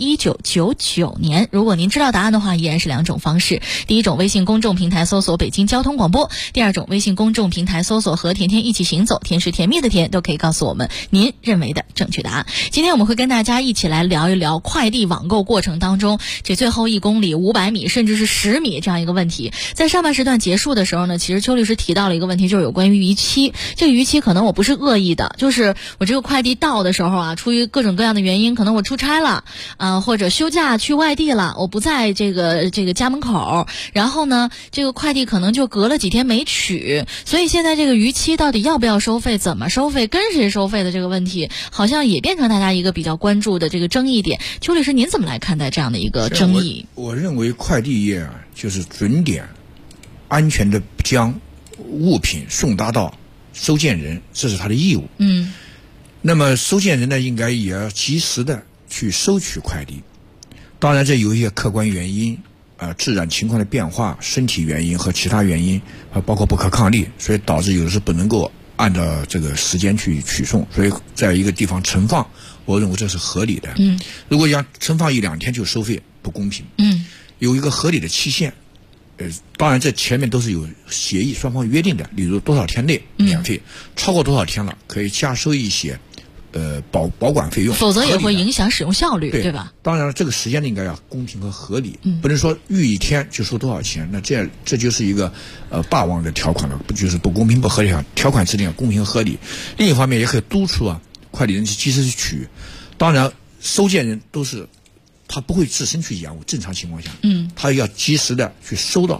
1999年。如果您知道答案的话，依然是两种方式。第一种，微信公众平台搜索北京交通广播；第二种，微信公众平台搜索和甜甜一起行走，甜是甜蜜的甜，都可以告诉我们您认为的正确答案。今天我们会跟大家一起来聊一聊快递网购过程当中这最后1公里、500米甚至是10米这样一个问题。在上半时段结束的时候呢，其实邱律师提到了一个问题，就是有关于逾期。这个逾期可能我不是恶意的，就是我这个快递到的时候啊，出于各种各样的原因，可能我出差了或者休假去外地了，我不在这个家门口，然后呢这个快递可能就隔了几天没取，所以现在这个逾期到底要不要收费，怎么收费，跟谁收费的这个问题，好像也变成大家一个比较关注的这个争议点。邱律师您怎么来看待这样的一个争议？ 我认为快递业啊，就是准点安全的将物品送达到收件人，这是他的义务。那么收件人呢，应该也要及时的去收取快递。当然这有一些客观原因自然情况的变化、身体原因和其他原因包括不可抗力，所以导致有的是不能够按照这个时间去取送，所以在一个地方存放，我认为这是合理的。如果要存放1、2天就收费，不公平。有一个合理的期限。当然这前面都是有协议，双方约定的，例如多少天内免费，超过多少天了可以加收一些保管费用， 否则也会影响使用效率， 对吧？ 当然这个时间应该要公平和合理，不能说逾1天就收多少钱，那这就是一个霸王的条款了，不就是不公平不合理，条款制定要公平合理。另一方面也可以督促快递人去及时去取。当然收件人他不会自身去延误，正常情况下他要及时的去收到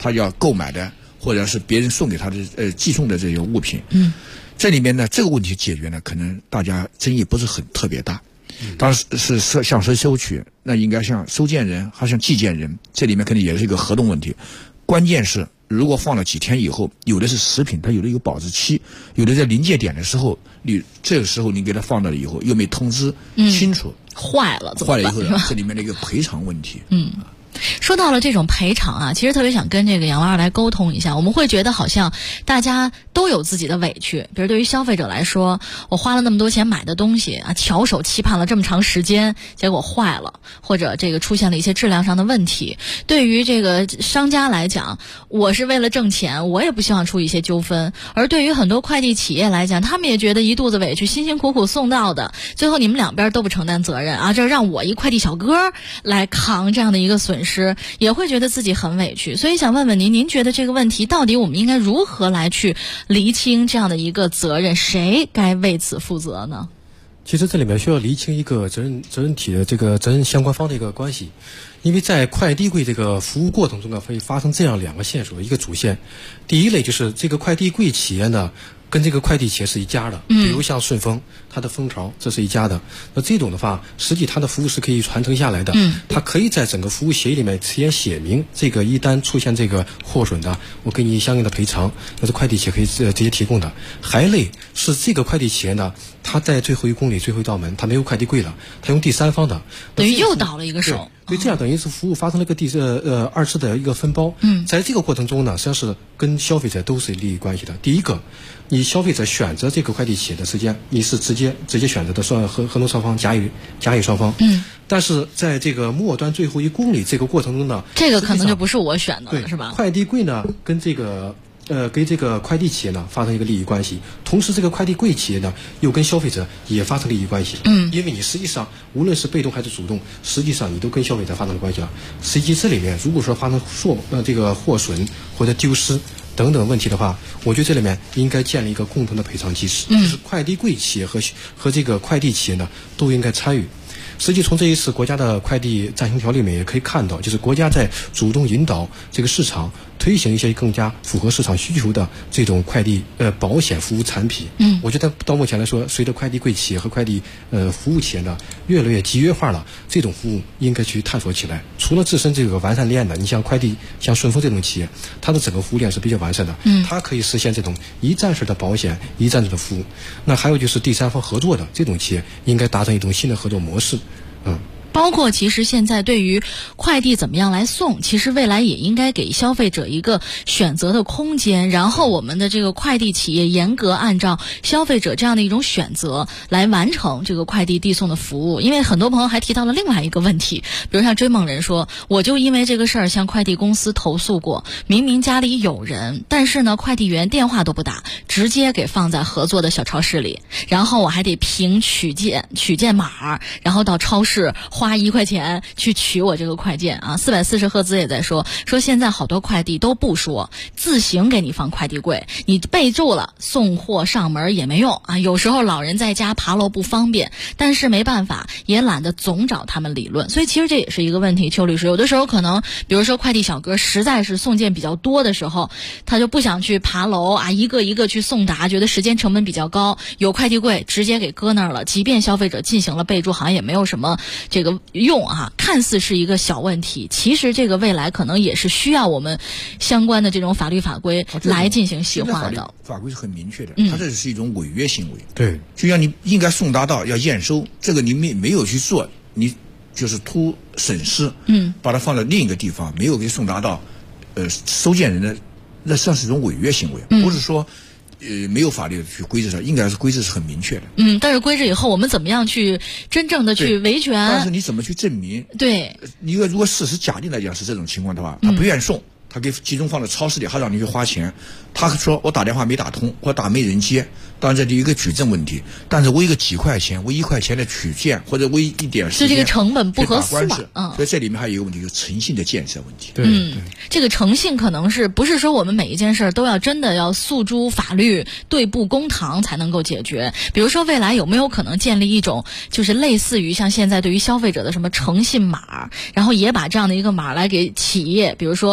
他要购买的或者是别人送给他的寄送的这些物品。这里面呢，这个问题解决呢，可能大家争议不是很特别大。当然是向谁收取，那应该向收件人还是向寄件人，这里面肯定也是一个合同问题。关键是如果放了几天以后，有的是食品，它有的有保质期，有的在临界点的时候，这个时候你给它放到了以后又没通知清楚， 坏了以后这里面的一个赔偿问题。 说到了这种赔偿啊，其实特别想跟这个杨老师来沟通一下。我们会觉得好像大家都有自己的委屈，比如对于消费者来说，我花了那么多钱买的东西啊，翘首期盼了这么长时间，结果坏了，或者这个出现了一些质量上的问题。对于这个商家来讲，我是为了挣钱，我也不希望出一些纠纷。而对于很多快递企业来讲，他们也觉得一肚子委屈，辛辛苦苦送到的，最后你们两边都不承担责任啊，这让我一快递小哥来扛这样的一个损失，也会觉得自己很委屈。所以想问问您觉得这个问题到底我们应该如何来去厘清这样的一个责任，谁该为此负责呢？ 其实这里面需要厘清一个责任体的这个责任相关方的一个关系，因为在快递柜这个服务过程中呢，会发生这样两个线索，一个主线，第一类就是这个快递柜企业呢跟这个快递企业是一家的，比如像顺丰，它的蜂巢这是一家的。那这种的话，实际它的服务是可以传承下来的。它可以在整个服务协议里面直接写明，这个一旦出现这个货损的，我给你相应的赔偿，那是快递企业可以直接提供的。还类是这个快递企业呢，它在最后1公里最后一道门，它没有快递柜了，它用第三方的， 等于又倒了一个手。 对，这样等于是服务发生了个二次的一个分包。在这个过程中呢，实际上是跟消费者都是利益关系的。第一个，你消费者选择这个快递企业的时间，你是直接选择的合同双方甲乙双方。但是在这个末端最后1公里这个过程中呢， 这个可能就不是我选的了，是吧？ 快递柜呢跟这个快递企业呢发生一个利益关系，同时这个快递柜企业呢又跟消费者也发生利益关系。因为你实际上无论是被动还是主动，实际上你都跟消费者发生了关系了。实际这里面如果说发生这个货损或者丢失等等问题的话，我觉得这里面应该建立一个共同的赔偿机制，就是快递柜企业和这个快递企业呢都应该参与。实际从这一次国家的快递暂行条例里面也可以看到，就是国家在主动引导这个市场推行一些更加符合市场需求的这种快递保险服务产品。我觉得到目前来说，随着快递柜企业和快递服务企业呢越来越集约化了，这种服务应该去探索起来。除了自身这个完善链的，你像像顺丰这种企业，它的整个服务链是比较完善的，它可以实现这种一站式的保险、一站式的服务。那还有就是第三方合作的这种企业，应该达成一种新的合作模式。 包括其实现在对于快递怎么样来送，其实未来也应该给消费者一个选择的空间，然后我们的这个快递企业严格按照消费者这样的一种选择来完成这个快递递送的服务。因为很多朋友还提到了另外一个问题，比如像追梦人说，我就因为这个事儿向快递公司投诉过，明明家里有人，但是呢快递员电话都不打，直接给放在合作的小超市里，然后我还得凭取件码，然后到超市花1块钱去取我这个快件啊。440赫兹也在说现在好多快递都不说，自行给你放快递柜，你备注了送货上门也没用啊。有时候老人在家爬楼不方便，但是没办法，也懒得总找他们理论。所以其实这也是一个问题，邱律师，有的时候可能比如说快递小哥实在是送件比较多的时候，他就不想去爬楼啊，一个一个去送达，觉得时间成本比较高，有快递柜直接给搁那儿了，即便消费者进行了备注，好像也没有什么这个用啊，看似是一个小问题，其实这个未来可能也是需要我们相关的这种法律法规来进行细化的。 法规是很明确的，它这是一种违约行为。 对， 就像你应该送达到要验收，这个你没有去做，你就是图损失，把它放在另一个地方，没有给送达到，收件人的，那算是一种违约行为，不是说。没有法律去规制它，应该是规制是很明确的。 但是规制以后，我们怎么样去真正的去维权？ 但是你怎么去证明？ 对， 你如果事实假定来讲是这种情况的话，他不愿意送，他给集中放在超市里，还让你去花钱。他说我打电话没打通，或打没人接，当然这里有一个举证问题。但是为一个几块钱，为1块钱的取件，或者为一点时间， 就这个成本不合适嘛。 所以这里面还有一个问题，就是诚信的建设问题。 对， 这个诚信可能是不是说我们每一件事都要真的要诉诸法律、对簿公堂才能够解决？比如说未来有没有可能建立一种就是类似于像现在对于消费者的什么诚信码，然后也把这样的一个码来给企业，比如说一旦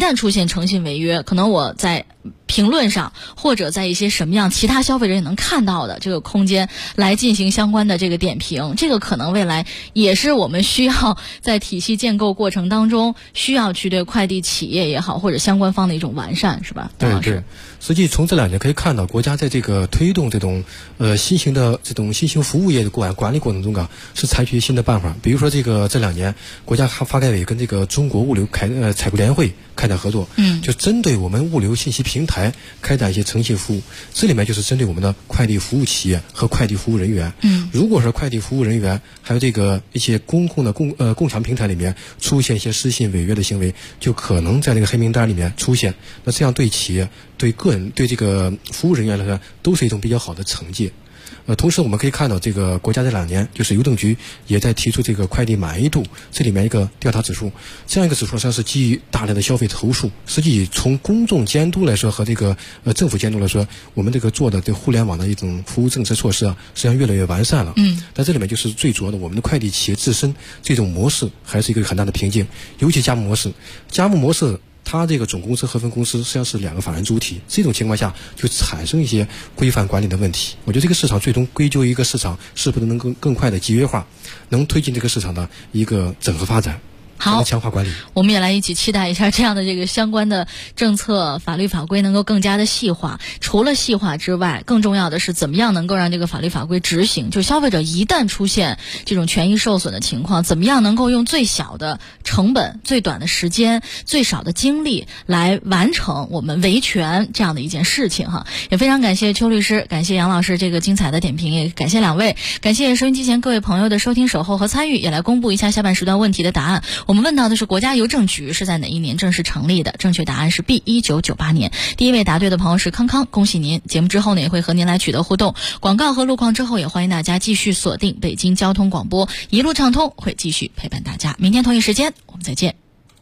旦出现诚信违约，可能我在评论上或者在一些什么样其他消费者也能看到的这个空间来进行相关的这个点评，这个可能未来也是我们需要在体系建构过程当中需要去对快递企业也好或者相关方的一种完善，是吧？ 对对，实际从这2年可以看到，国家在这个推动这种新型的这种新型服务业的管理过程中啊，是采取新的办法。比如说这2年，国家发改委跟这个中国物流采购联会开展合作，就针对我们物流信息平台开展一些诚信服务。这里面就是针对我们的快递服务企业和快递服务人员。如果是快递服务人员还有这个一些公共的共享平台里面出现一些失信违约的行为，就可能在这个黑名单里面出现。那这样对企业、对个人、对这个服务人员来说，都是一种比较好的惩戒。同时我们可以看到，这个国家这2年就是邮政局也在提出这个快递满意度这里面一个调查指数，这样一个指数上是基于大量的消费投诉。实际从公众监督来说和这个政府监督来说，我们这个做的对互联网的一种服务政策措施啊，实际上越来越完善了。但这里面就是最主要的，我们的快递企业自身这种模式还是一个很大的瓶颈，尤其加盟模式。它这个总公司和分公司实际上是2个法人主体，这种情况下就产生一些规范管理的问题。我觉得这个市场最终归咎于一个市场是不是能更快的集约化，能推进这个市场的一个整合发展。 好， 强化管理， 我们也来一起期待一下这样的这个相关的政策法律法规能够更加的细化。除了细化之外，更重要的是怎么样能够让这个法律法规执行。就消费者一旦出现这种权益受损的情况，怎么样能够用最小的成本、最短的时间、最少的精力来完成我们维权这样的一件事情哈。也非常感谢邱律师，感谢杨老师这个精彩的点评，也感谢2位，感谢收音机前各位朋友的收听、守候和参与。也来公布一下下半时段问题的答案。我们问到的是国家邮政局是在哪一年正式成立的？正确答案是 B 1998年。第一位答对的朋友是康康，恭喜您！节目之后呢也会和您来取得互动。广告和路况之后，也欢迎大家继续锁定北京交通广播，一路畅通会继续陪伴大家。明天同一时间我们再见。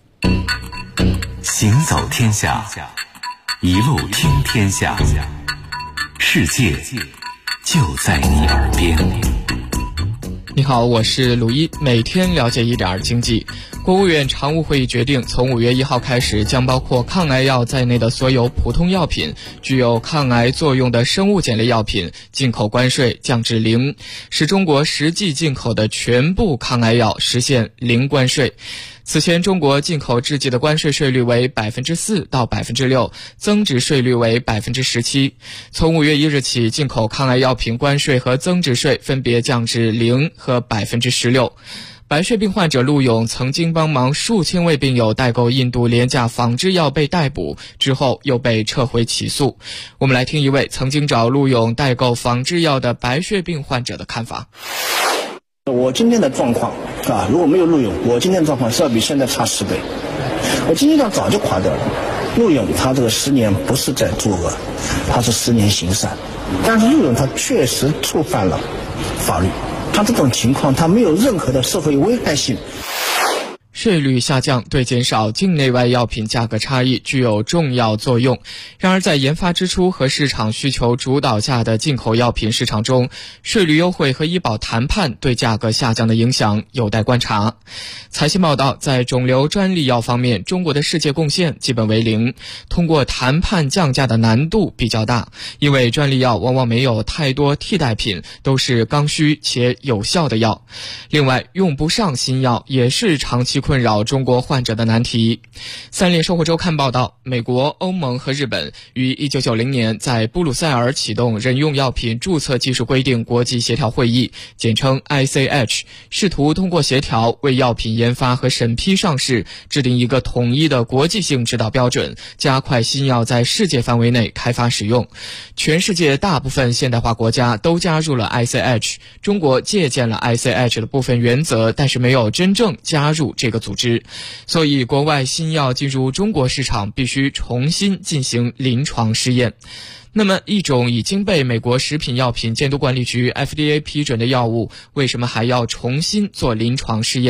行走天下，一路听天下，世界就在你耳边。 你好，我是鲁一，每天了解一点经济。国务院常务会议决定，从5月1号开始，将包括抗癌药在内的所有普通药品、具有抗癌作用的生物碱类药品进口关税降至0%，使中国实际进口的全部抗癌药实现0关税。此前中国进口制剂的关税税率为 4% 到 6%， 增值税率为 17%。 从5月1日起，进口抗癌药品关税和增值税分别降至0%和 16%。白血病患者陆勇曾经帮忙数千位病友代购印度廉价仿制药被逮捕，之后又被撤回起诉。我们来听一位曾经找陆勇代购仿制药的白血病患者的看法。 我今天的状况如果没有陆勇，我今天的状况是要比现在差10倍。我今天早就垮掉了。陆勇他这个10年不是在作恶，他是10年行善，但是陆勇他确实触犯了法律，他这种情况他没有任何的社会危害性。 税率下降对减少境内外药品价格差异具有重要作用。然而在研发支出和市场需求主导下的进口药品市场中，税率优惠和医保谈判对价格下降的影响有待观察。财新报道，在肿瘤专利药方面，中国的世界贡献基本为0，通过谈判降价的难度比较大，因为专利药往往没有太多替代品，都是刚需且有效的药。另外，用不上新药也是长期困扰中国患者的难题。三联生活周刊报道，美国、欧盟和日本于1990年在布鲁塞尔启动人用药品注册技术规定国际协调会议，简称 ICH， 试图通过协调为药品研发和审批上市制定一个统一的国际性指导标准，加快新药在世界范围内开发使用。全世界大部分现代化国家都加入了 ICH， 中国借鉴了 ICH 的部分原则，但是没有真正加入这个组织。所以国外新药进入中国市场必须重新进行临床试验。那么一种已经被美国食品药品监督管理局 FDA 批准的药物，为什么还要重新做临床试验呢？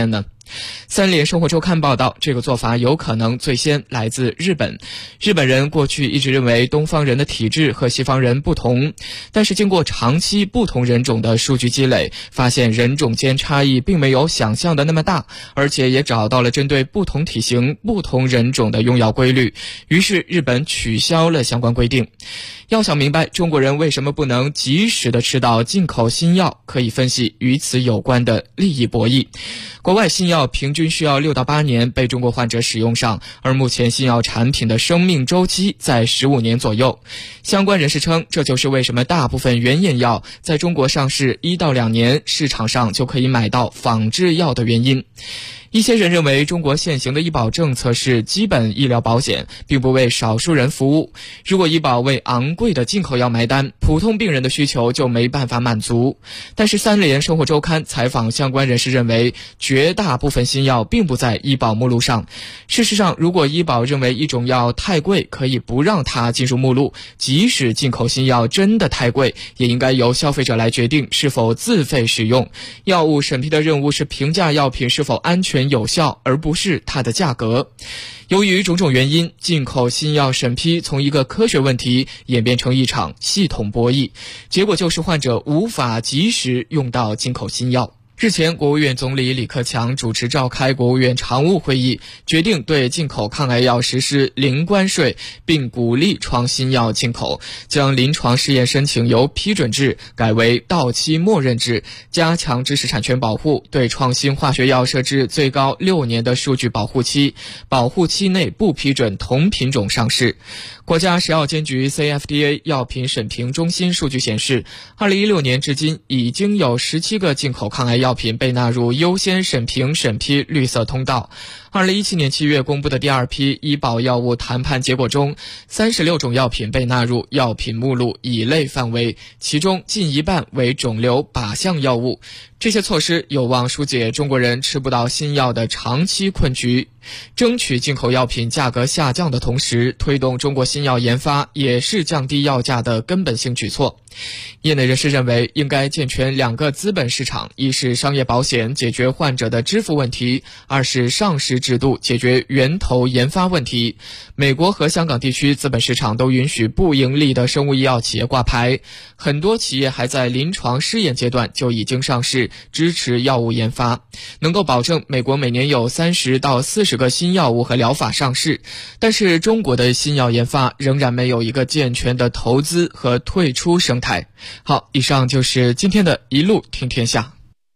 三联生活周刊报道，这个做法有可能最先来自日本。日本人过去一直认为东方人的体质和西方人不同，但是经过长期不同人种的数据积累，发现人种间差异并没有想象的那么大，而且也找到了针对不同体型、不同人种的用药规律，于是日本取消了相关规定。要想明白中国人为什么不能及时的吃到进口新药，可以分析与此有关的利益博弈。国外新药平均需要6到8年被中国患者使用上，而目前新药产品的生命周期在15年左右。相关人士称，这就是为什么大部分原研药在中国上市1到2年，市场上就可以买到仿制药的原因。一些人认为中国现行的医保政策是基本医疗保险，并不为少数人服务。如果医保为昂贵的进口药买单，普通病人的需求就没办法满足。但是三联生活周刊采访相关人士认为，绝大部分新药并不在医保目录上。事实上，如果医保认为一种药太贵，可以不让它进入目录，即使进口新药真的太贵，也应该由消费者来决定是否自费使用。药物审批的任务是评价药品是否安全有效，而不是它的价格。由于种种原因，进口新药审批从一个科学问题演变成一场系统博弈，结果就是患者无法及时用到进口新药。日前，国务院总理李克强主持召开国务院常务会议，决定对进口抗癌药实施零关税，并鼓励创新药进口，将临床试验申请由批准制改为到期默认制，加强知识产权保护，对创新化学药设置最高6年的数据保护期，保护期内不批准同品种上市。国家食药监局 CFDA 药品审评中心数据显示，2016年至今已经有17个进口抗癌药品被纳入优先审评审批绿色通道。2017年7月公布的第2批医保药物谈判结果中，36种药品被纳入药品目录乙类范围，其中近一半为肿瘤靶向药物。这些措施有望疏解中国人吃不到新药的长期困局，争取进口药品价格下降的同时，推动中国新药研发也是降低药价的根本性举措。业内人士认为，应该健全2个资本市场，一是商业保险解决患者的支付问题，二是上市制度解决源头研发问题。美国和香港地区资本市场都允许不盈利的生物医药企业挂牌，很多企业还在临床试验阶段就已经上市，支持药物研发，能够保证美国每年有30到40个新药物和疗法上市。但是中国的新药研发仍然没有一个健全的投资和退出生态。好，以上就是今天的一路听天下。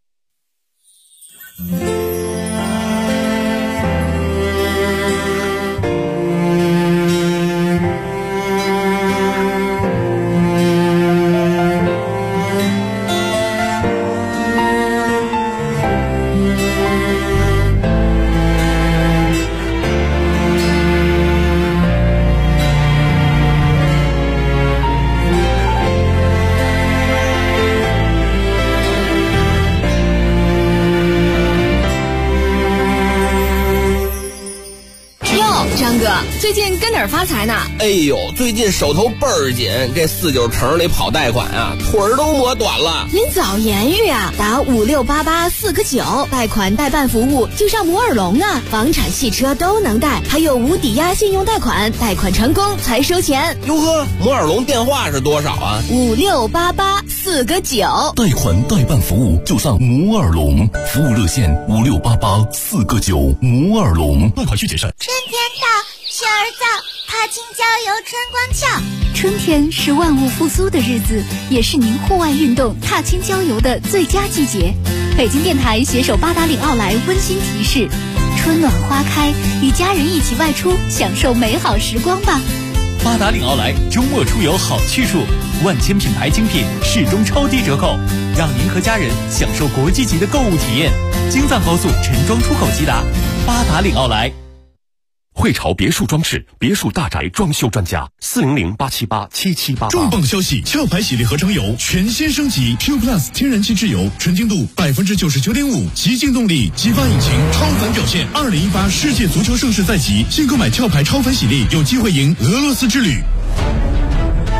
最近跟哪儿发财呢？ 哎呦，最近手头倍儿紧，这49城里跑贷款啊，腿儿都磨短了。 您早言语啊，打5688-4个9，贷款代办服务就上摩尔龙啊，房产、汽车都能贷，还有无抵押信用贷款，贷款成功才收钱。 哟呵，摩尔龙电话是多少啊 ？5688-4个9， 贷款代办服务就上摩尔龙，服务热线5688-4个9，摩尔龙，贷款需谨慎。 春天到，雪儿早，踏青郊游春光俏。 春天是万物复苏的日子，也是您户外运动、踏青郊游的最佳季节。北京电台携手八达岭奥莱温馨提示：春暖花开，与家人一起外出，享受美好时光吧。 八达岭奥莱周末出游好去处，万千品牌精品适中超低折扣，让您和家人享受国际级的购物体验。京藏高速陈庄出口即达，八达岭奥莱。 汇潮别墅装饰，别墅大宅装修专家，400-878-7788。 重磅消息！壳牌喜力合成油全新升级 ，Q Plus 天然气质油，纯净度99.5%，极净动力，激发引擎，超凡表现。2018世界足球盛世在即，新购买壳牌超凡喜力，有机会赢俄罗斯之旅。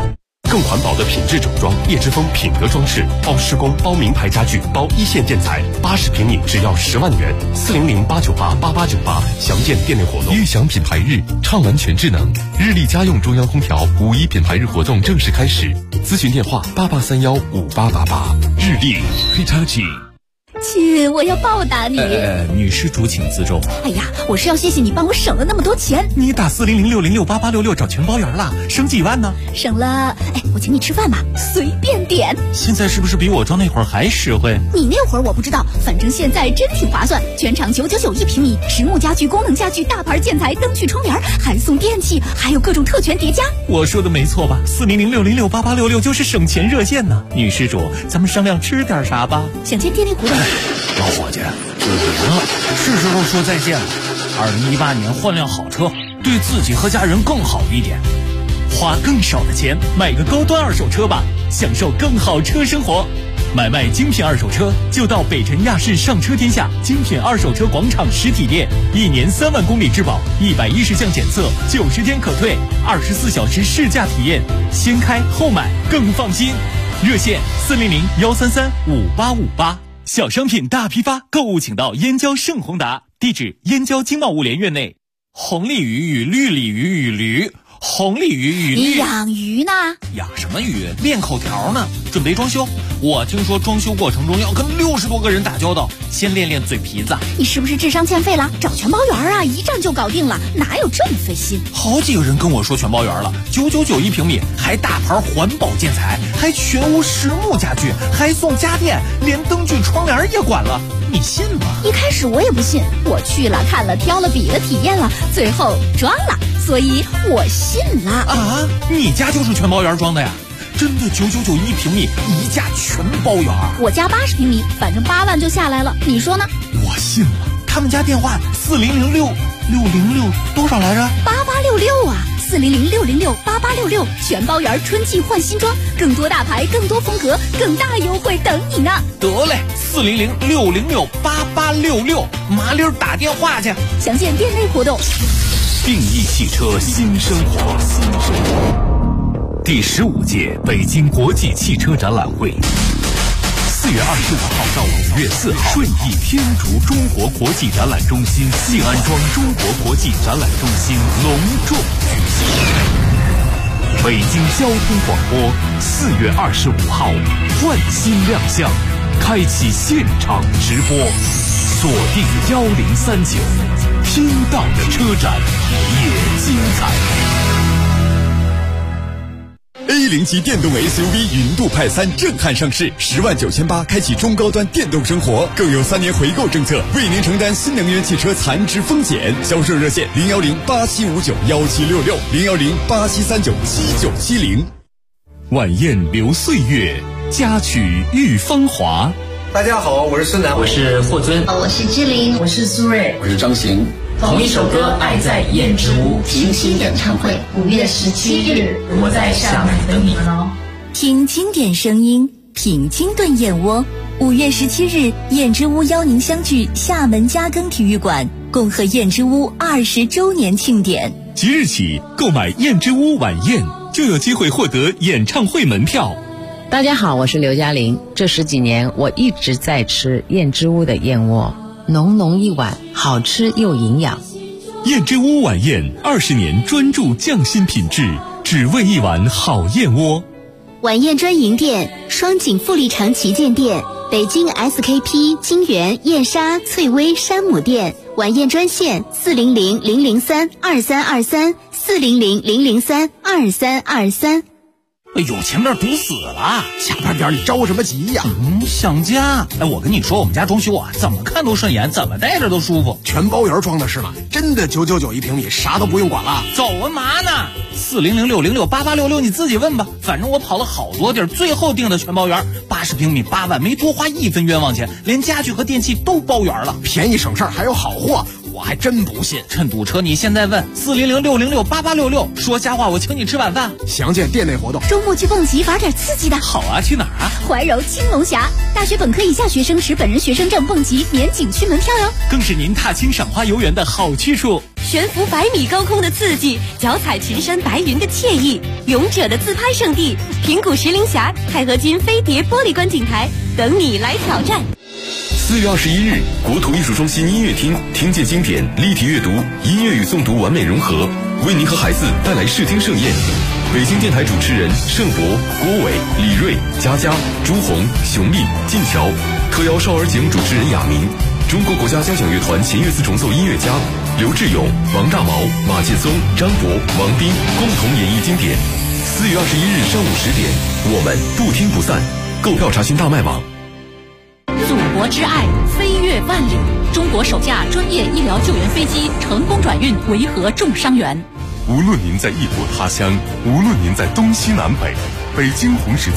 更环保的品质整装，叶之峰品格装饰，包施工、包名牌家具、包一线建材，80平米只要10万元，400-898-8898，详见店内活动。悦享品牌日，畅玩全智能，日立家用中央空调5·1品牌日活动正式开始，咨询电话88315888。日立 Hitachi。 亲，我要报答你。 女施主请自重。 哎呀，我是要谢谢你帮我省了那么多钱。 你打400-606-8866找全包圆了，省几万呢？ 省了，我请你吃饭吧，随便点。 现在是不是比我装那会儿还实惠？ 你那会儿我不知道，反正现在真挺划算，全场999一平米，实木家具、功能家具、大牌建材、灯具、窗帘，还送电器，还有各种特权叠加。 我说的没错吧？400-606-8866就是省钱热线呢。女施主，咱们商量吃点啥吧？ 想见店内活动。 老伙计，就别了，是时候说再见了。2018年换辆好车，对自己和家人更好一点。 花更少的钱买个高端二手车吧，享受更好车生活。买卖精品二手车就到北辰亚市上车天下精品二手车广场实体店，1年3万公里质保，110项检测，90天可退，24小时试驾体验，先开后买更放心。热线400-133-5858。小商品大批发，购物请到燕郊盛宏达，地址燕郊经贸物联院内。红鲤鱼与绿鲤鱼与驴，红鲤鱼与绿。 你养鱼呢？ 养什么鱼？练口条呢，准备装修。我听说装修过程中要跟60多个人打交道，先练练嘴皮子。 你是不是智商欠费了？找全包圆啊，一站就搞定了，哪有这么费心？ 好几个人跟我说全包圆了，999一平米，还大牌环保建材，还全屋实木家具，还送家电，连灯具窗帘也管了，你信吗？ 一开始我也不信，我去了看了挑了比了体验了，最后装了，所以我信了。 啊，你家就是全包圆装的呀？真的999一平米，一价全包圆。 我家80平米，反正8万就下来了，你说呢？ 我信了。他们家电话4006606多少来着 ？8866啊，400-606-8866，全包圆春季换新装，更多大牌，更多风格，更大优惠等你呢。 得嘞，400-606-8866，麻溜打电话去。 详见店内活动。 定义汽车新生活。第15届北京国际汽车展览会，4月25号到5月4号，顺义天竺中国国际展览中心、静安庄中国国际展览中心隆重举行。北京交通广播4月25号换新亮相，开启现场直播，锁定1039，听到的车展也精彩。 A0级电动 SUV 云度派3震撼上市，10.980万开启中高端电动生活，更有3年回购政策，为您承担新能源汽车残值风险。销售热线010-8759-1766，010-8739-7970。 晚宴留岁月，佳曲遇芳华。 大家好，我是孙楠， 我是霍尊， 我是志玲， 我是苏芮， 我是张行。 同一首歌《爱在燕之屋》 平行演唱会5月17日， 我在厦门等你们哦。 听经典声音，品清炖燕窝。5月17日，燕之屋邀您相聚厦门嘉庚体育馆，共贺燕之屋20周年庆典。 即日起购买燕之屋晚宴，就有机会获得演唱会门票。 大家好，我是刘嘉玲。这10几年，我一直在吃燕之屋的燕窝，浓浓一碗，好吃又营养。 燕之屋晚宴20年专注匠心品质，只为一碗好燕窝。 晚宴专营店：双井富力城旗舰店、北京 SKP 金源燕莎翠微山姆店。晚宴专线400-003-2323，400-003-2323。 哎呦，前面堵死了， 下班点你着什么急呀？ 想家。我跟你说，我们家装修啊，怎么看都顺眼，怎么待着都舒服。 全包圆装的是吗？真的999一平米，啥都不用管了。 走啊嘛呢？400-606-8866，你自己问吧。反正我跑了好多地儿，最后定的全包圆，80平米8万，没多花1分冤枉钱，连家具和电器都包圆了， 便宜省事儿还有好货。我还真不信， 趁堵车你现在问400-606-8866，说瞎话我请你吃晚饭。 详见店内活动。 周末去蹦极玩点刺激的。 好啊，去哪儿啊？ 怀柔青龙峡，大学本科以下学生持本人学生证蹦极免景区门票哟。 更是您踏青赏花游园的好去处。 悬浮100米高空的刺激，脚踩群山白云的惬意，勇者的自拍圣地平谷石林峡钛合金飞碟玻璃观景台等你来挑战。 4月21日，国土艺术中心音乐厅，听见经典，立体阅读，音乐与诵读完美融合，为您和孩子带来视听盛宴。北京电台主持人盛博、郭伟、李锐、佳佳、朱红、熊丽、晋桥，特邀少儿节目主持人雅明，中国国家交响乐团弦乐四重奏音乐家刘志勇、王大毛、马建松、张博、王斌共同演绎经典。4月21日上午10点，我们不听不散。购票查询大麦网。 祖国之爱飞越万里，中国首架专业医疗救援飞机成功转运维和重伤员。 无论您在异国他乡，无论您在东西南北，北京红十字